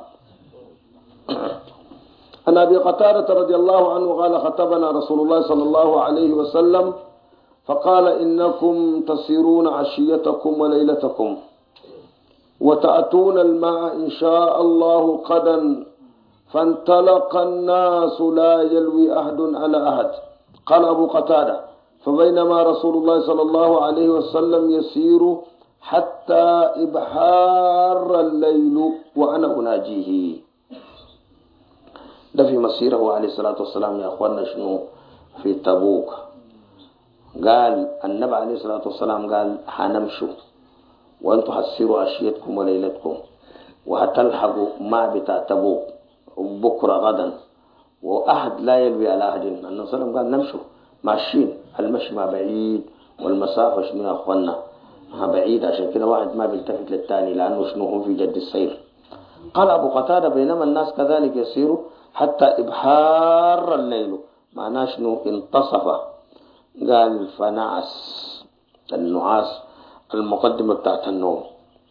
عن أبي قتادة رضي الله عنه قال خطبنا رسول الله صلى الله عليه وسلم فقال إنكم تسيرون عشيتكم وليلتكم وتأتون الماء إن شاء الله غدا فانطلق الناس لا يلوي أحد على أحد. قال أبو قتادة فبينما رسول الله صلى الله عليه وسلم يسير حتى إبحار الليل وأنا أناجيه. ده في مسيره عليه الصلاة والسلام يا أخوانا شنو في تبوك. قال النبي عليه الصلاة والسلام قال حنمشوا وأنتم حسيروا عشيتكم وليلتكم وهتلحقوا ما بتاع تبوك بكرة غدا وأحد لا يلوي على أحد. النبي صلى الله عليه وسلم قال نمشوا ماشيين. المشي ما بعيد والمسافة شنو يا أخوانا بعيد. عشان كده واحد ما بيلتفت للتاني لأنه شنو هم في جد السير. قال أبو قتادة بينما الناس كذلك يسيروا حتى إبحار الليل معناه شنو انتصف. قال فنعس النعاس المقدمة بتاعت النوم.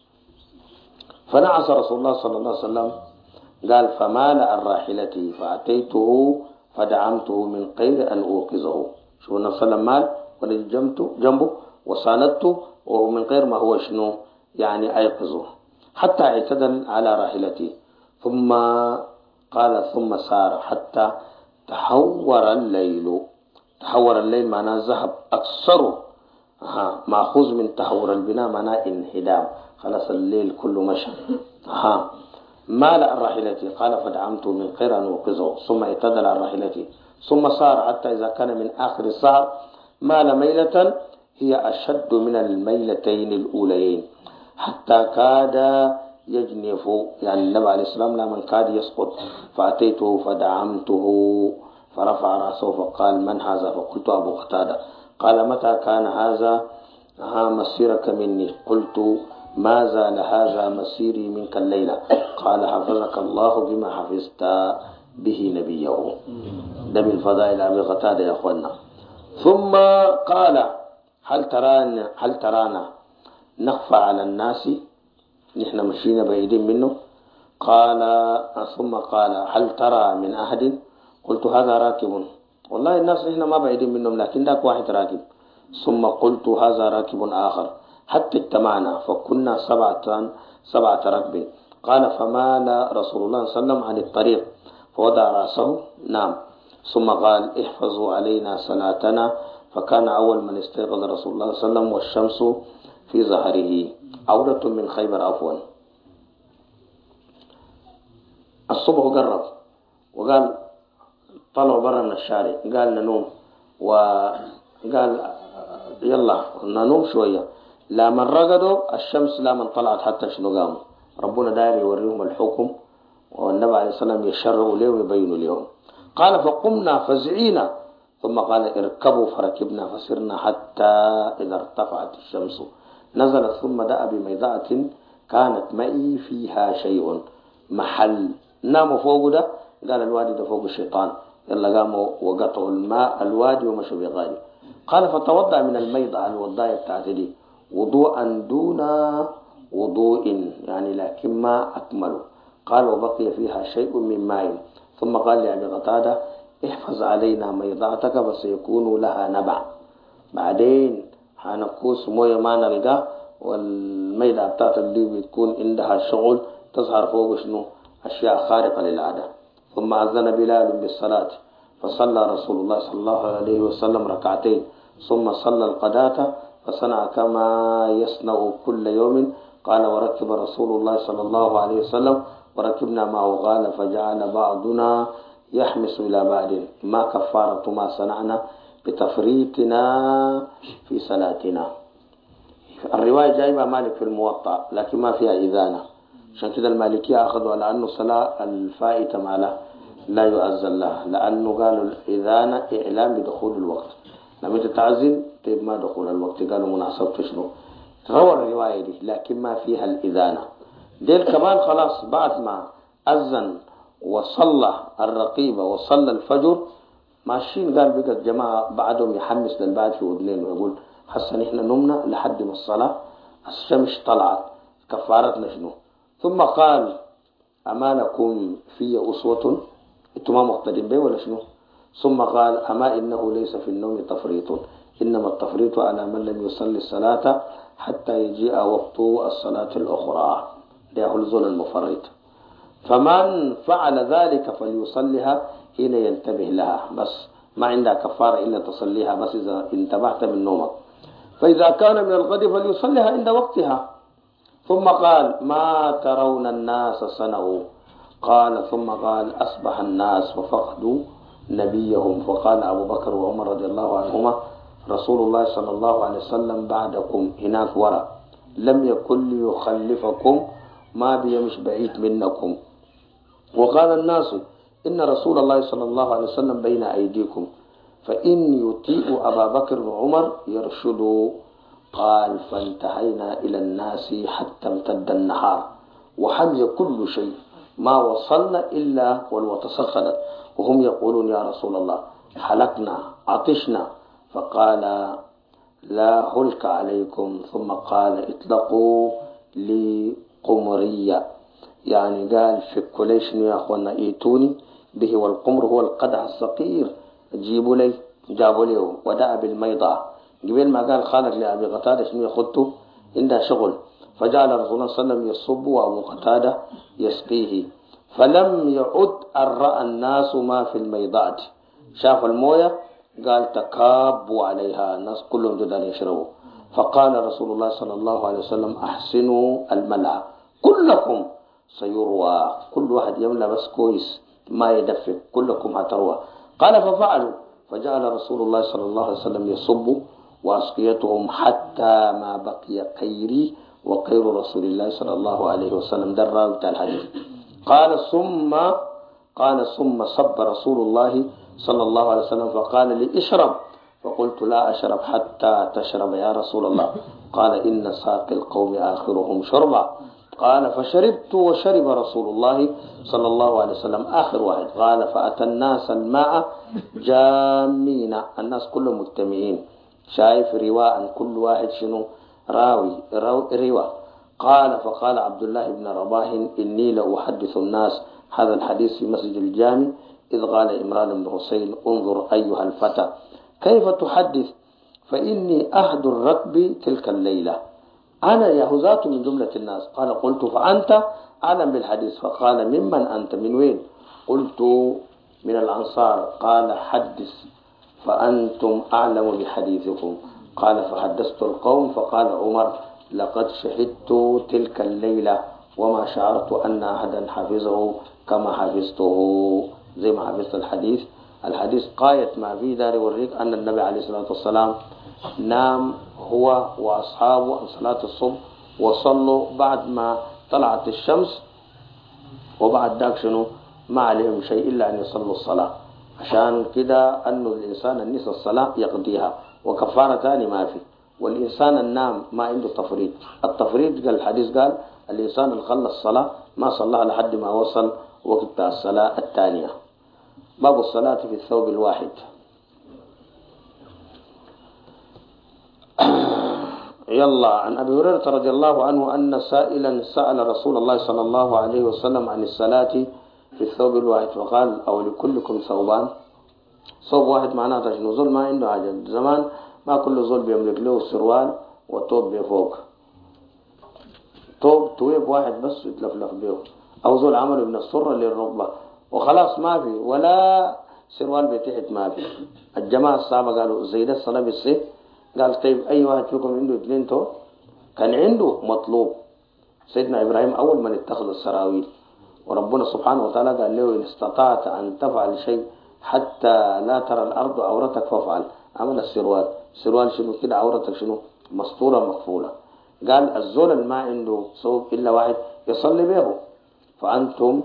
فنعس رسول الله صلى الله عليه وسلم قال فمال عن راحلته فأتيته فدعمته من غير أن أوقظه. شو النبي صلى الله عليه وسلم مال ولجمته جنبه وساندته ومن غير ما هو شنو يعني أيقظه حتى اعتدل على راحلته. ثم قال ثم سار حتى تحور الليل. تحور الليل معناه ذهب أكثره مأخوذ من تحور البناء معناه انهدام. خلاص الليل كله مشى. مال عن راحلته قال فدعمته من غير أن أوقظه ثم اعتدل عن راحلته ثم صار حتى إذا كان من آخر السهر مال ميلة هي أشد من الميلتين الأوليين حتى كاد يجنف. يعني النبي عليه السلام لمن كاد يسقط فأتيته فدعمته فرفع رأسه فقال من هذا؟ فقلت أبو قتادة. قال متى كان هذا مسيرك مني؟ قلت ما زال هذا مسيري منك الليلة. قال حفظك الله بما حفظت به نبيه. ده من فضائل أبي قتادة يا أخوانا. ثم قال هل ترانا نخفى على الناس نحن مشينا بعيدين منه؟ قال ثم قال هل ترى من أحد؟ قلت هذا راكب. والله الناس نحن ما بعيدين منهم لكن ذاك واحد راكب. ثم قلت هذا راكب آخر حتى اجتمعنا فكنا 7 ركب. قال فمال رسول الله صلى الله عليه وسلم عن الطريق فوضع رأسه نام. ثم قال احفظوا علينا صلاتنا. فكان أول من استيقظ رسول الله صلى الله عليه وسلم والشمس في ظهره. عودة من خيبر عفوا. الصبح قرب وقال طلعوا برا من الشارع قال ننوم وقال يلا ننوم شوية. لا من رقدوا الشمس لا من طلعت حتى شنو قاموا. ربنا داير يوريهم الحكم والنبي عليه الصلاة والسلام يشرعوا لهم ويبينوا لهم. قال فقمنا فزعينا ثم قال اركبوا فركبنا فسرنا حتى إذا ارتفعت الشمس نزلت ثم دأ بميضاءة كانت معي فيها شيء محل ناموا فوق ده. قال الوادي ده فوق الشيطان. يلا قاموا وقطعوا الماء الوادي ومشوا بغالي. قال فتوضأ من الميضاء الوضاية بتاعتي دي وضوءا دون وضوء يعني لكن ما أكمله. قال وبقي فيها شيء من ماء ثم قال لأبي قتادة احفظ علينا ميضاتك فسيكون لها نبع، بعدين حنقوس موية ما نلقى والميضة بتاعتك دي بتكون عندها شغل تظهر فوق شنو أشياء خارقة للعادة. ثم أذن بلال بالصلاة فصلى رسول الله صلى الله عليه وسلم ركعتين ثم صلى الغداة فصنع كما يصنع كل يوم. قال وركب رسول الله صلى الله عليه وسلم وركبنا معه قال فجعل بعضنا يحمس إلى بعد ما كفارة ما صنعنا بتفريطنا في صلاتنا. الرواية جايبة مالك في الموطأ لكن ما فيها إذانة، عشان كده المالكية أخذوا على أنه صلاة الفائتة ما لا يؤذن لها، لأنه قالوا الإذانة إعلام بدخول الوقت، لما تتعزل طيب ما دخول الوقت قالوا مناسبة شنو. روى الرواية دي لكن ما فيها الإذانة. ديل كمان خلاص بعد ما أذن وصلى الرقيبة وصلى الفجر ماشيين، قال بقى الجماعة بعدهم يحمس للبعض في ودنين ويقول حسن إحنا نمنا لحد ما الصلاة الشمس طلعت كفارتنا شنو. ثم قال أما لكم في أسوة، انتم ما مقتدين به ولا شنو؟ ثم قال أما إنه ليس في النوم تفريط، إنما التفريط على من لم يصلي الصلاة حتى يجيء وقت الصلاة الأخرى، ده الزول المفرط. فمن فعل ذلك فليصليها حين ينتبه لها، بس ما عندها كفارة إلا تصليها بس إذا انتبهت من نومك. فإذا كان من الغد فليصليها عند وقتها. ثم قال ما ترون الناس صنعوا؟ قال ثم قال أصبح الناس وفقدوا نبيهم، فقال أبو بكر وعمر رضي الله عنهما رسول الله صلى الله عليه وسلم بعدكم هناك وراء لم يكن ليخلفكم، ما بيمش بعيد منكم. وقال الناس إن رسول الله صلى الله عليه وسلم بين أيديكم فإن يطيع أبا بكر وعمر يرشدوا. قال فانتهينا إلى الناس حتى امتد النهار وحمي كل شيء ما وصلنا إلا والوطة سخنت وهم يقولون يا رسول الله حلقنا عطشنا. فقال لا هلك عليكم، ثم قال اطلقوا لي قمرية، يعني قال فكوا لي شنو يا أخوانا ايتوني به، والقمر هو القدح الصغير جيبوا لي، جابوا له ودأ بالميضة قبل ما قال خالد لأبي قتادة شنو يخطه عندها شغل. فجعل رسول الله صلى الله عليه وسلم يصب وأبو قتادة يسقيه، فلم يعد أن رأى الناس ما في الميضات، شاف المويه قال تكابوا عليها الناس كلهم جدا يشربوا. فقال رسول الله صلى الله عليه وسلم أحسنوا الملأ كلكم سيروى، كل واحد يملأ بس كويس ما يدفق كلكم هتروى. قال ففعلوا، فجعل رسول الله صلى الله عليه وسلم يصب وأسقيتهم حتى ما بقي خيري وخير رسول الله صلى الله عليه وسلم. ده الراوي بتاع الحديث. قال ثم صب رسول الله صلى الله عليه وسلم فقال لي اشرب، فقلت لا أشرب حتى تشرب يا رسول الله. قال إن ساقي القوم آخرهم شربا. قال فشربت وشرب رسول الله صلى الله عليه وسلم آخر واحد. قال فأتى الناس الماء جامين، الناس كلهم مجتمعين شايف رواء كل واحد شنو راوي رواء. قال فقال عبد الله بن رباح إني لأحدث الناس هذا الحديث في مسجد الجامع إذ قال إمران بن حسين انظر أيها الفتى كيف تحدث، فإني أحد الركب تلك الليلة، أنا يهوذات من جملة الناس. قال قلت فأنت أعلم بالحديث. فقال ممن أنت من وين؟ قلت من الأنصار. قال حدث فأنتم أعلم بحديثكم. قال فحدثت القوم. فقال عمر لقد شهدت تلك الليلة وما شعرت أن أحدا حفظه كما حفظته، زي ما حفظت الحديث قاية ما في دار يوريك أن النبي عليه الصلاة والسلام نام هو وأصحابه عن صلاة الصبح وصلوا بعد ما طلعت الشمس، وبعد ذاك شنو ما عليهم شيء إلا أن يصلوا الصلاة. عشان كده أنه الإنسان النسى الصلاة يقضيها وكفارة ثاني ما في، والإنسان النام ما عنده تفريط. التفريط قال الحديث قال الإنسان اللي خلص الصلاة ما صلاها لحد ما وصل وقت الصلاة الثانية. باب الصلاة في الثوب الواحد. يلا عن أبي هريرة رضي الله عنه أن سائلا سأل رسول الله صلى الله عليه وسلم عن الصلاة في الثوب الواحد فقال أو لكلكم ثوبان. ثوب واحد معناته شنو؟ زول ما عنده حاجة زمان، ما كل زول بيملك له سروال وطوب بفوق، طوب تويب واحد بس يتلفلف به، أو زول عمله من السرة للركبة وخلاص ما في ولا سروال بتحت ما في. الجماعة الصحابة قالوا زي ده الصلاة بالسيف. قال طيب أي واحد فيكم عنده 2 توب؟ كان عنده مطلوب. سيدنا إبراهيم أول من اتخذ السراويل، وربنا سبحانه وتعالى قال له إن استطعت أن تفعل شيء حتى لا ترى الأرض عورتك فافعل. عمل السروال. سروال شنو كده؟ عورتك شنو؟ مستورة مقفولة. قال الزول اللي ما عنده ثوب إلا واحد يصلي به. فأنتم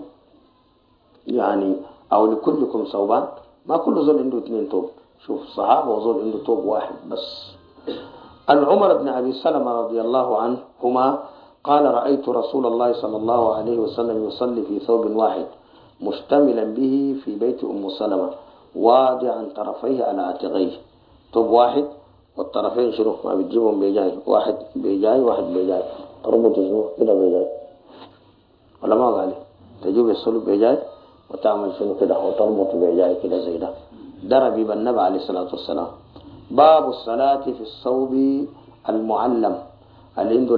يعني أو لكلكم ثوبان، ما كل زول عنده 2 توب. شوف الصحابة وزول عنده توب واحد بس. عن عمر بن أبي سلمة رضي الله عنهما قال رأيت رسول الله صلى الله عليه وسلم يصلي في ثوب واحد مشتملا به في بيت أم سلمة واضعا طرفيه على عاتقيه. ثوب واحد والطرفين شنو؟ ما بتجيبهم بيجاي، واحد بيجاي واحد بيجاي، تربط شنو كده بيجاي ولا ما قال؟ تجيب الصلب بيجاي وتعمل شنو كده وتربط بيجاي كده زي ده. ده ربيب النبي عليه الصلاة والسلام. باب الصلاة في الثوب المعلم اللي عنده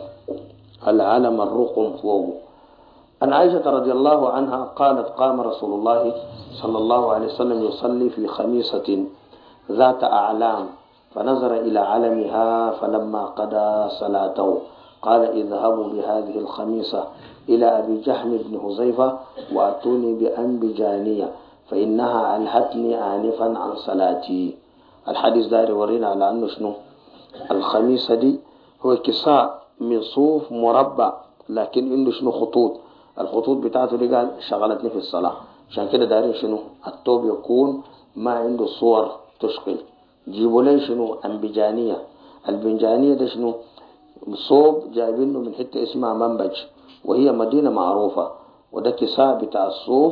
العلم الرقم فوقه. عن عائشة رضي الله عنها قالت قام رسول الله صلى الله عليه وسلم يصلي في خميصة ذات أعلام فنظر إلى علمها فلما قضى صلاته قال اذهبوا بهذه الخميصة إلى أبي جهم بن حذيفة وأتوني بأنبجانية فإنها ألهتني آنفا عن صلاتي. الحديث ده يورينا على أنه شنو؟ الخميصة دي هو كساء من صوف مربع لكن عنده شنو؟ خطوط. الخطوط بتاعته دي قال شغلتني في الصلاة. عشان كده دارين شنو؟ التوب يكون ما عنده صور تشغل. جيبوا لي شنو؟ أنبجانية. البنجانية ده شنو؟ صوب جايبينه من حتة اسمها منبج وهي مدينة معروفة، وده كساء بتاع الصوف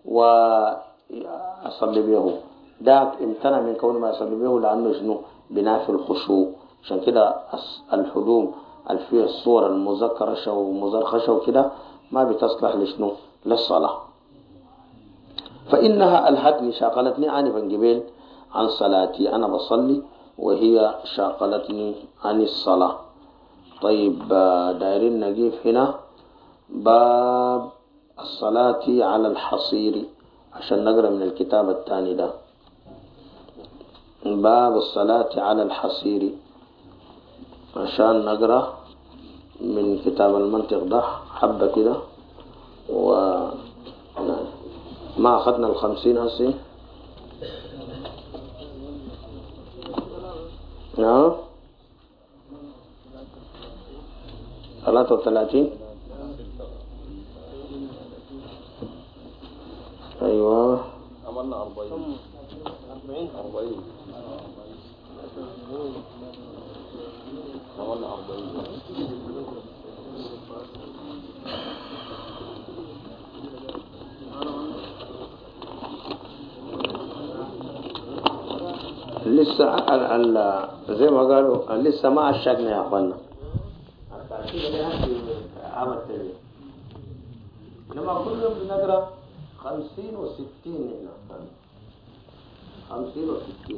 وأصلي به. داك امتنع من كون ما يصلي به لأنه شنو؟ بناء في الخشوع. عشان كده الحدوم الفيها الصور المزكرشة ومزرخشة وكده ما بتصلح لشنو؟ للصلاة. فإنها ألهتني شاقلتني آنفا قبيل عن صلاتي، أنا بصلي وهي شاقلتني عن الصلاة. طيب دايرين نجيب هنا باب الصلاة على الحصير عشان نقرأ من الكتاب الثاني ده. باب الصلاة على الحصير عشان نقرأ من كتاب المنطق ده حبة كده. ما أخذنا 50 هسي. نعم 33. أيوة عملنا 40 عملنا 40. لسه زي ما قالوا لسه ما عشقنا يا أخوانا. لما كل يوم بنقرأ 50 و60 هنا 50 و60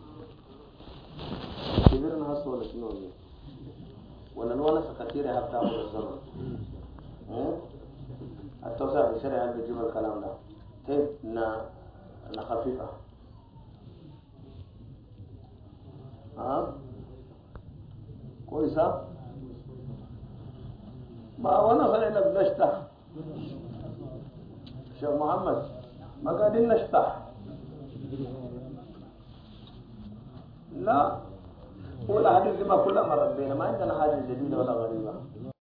كبرنا هسه ولا شنو ولا الونسة كثيرة هبتاخد الزمن. التوسع في الشرع اللي بيجيب الكلام ده. طيب نخففها. كويسة ما وانا خلينا بنشتح. شيخ محمد ما قاعدين نشتح. لا والأحاديث ما كلها مرت بينا، ما عندنا حاجة جديدة ولا غريبة.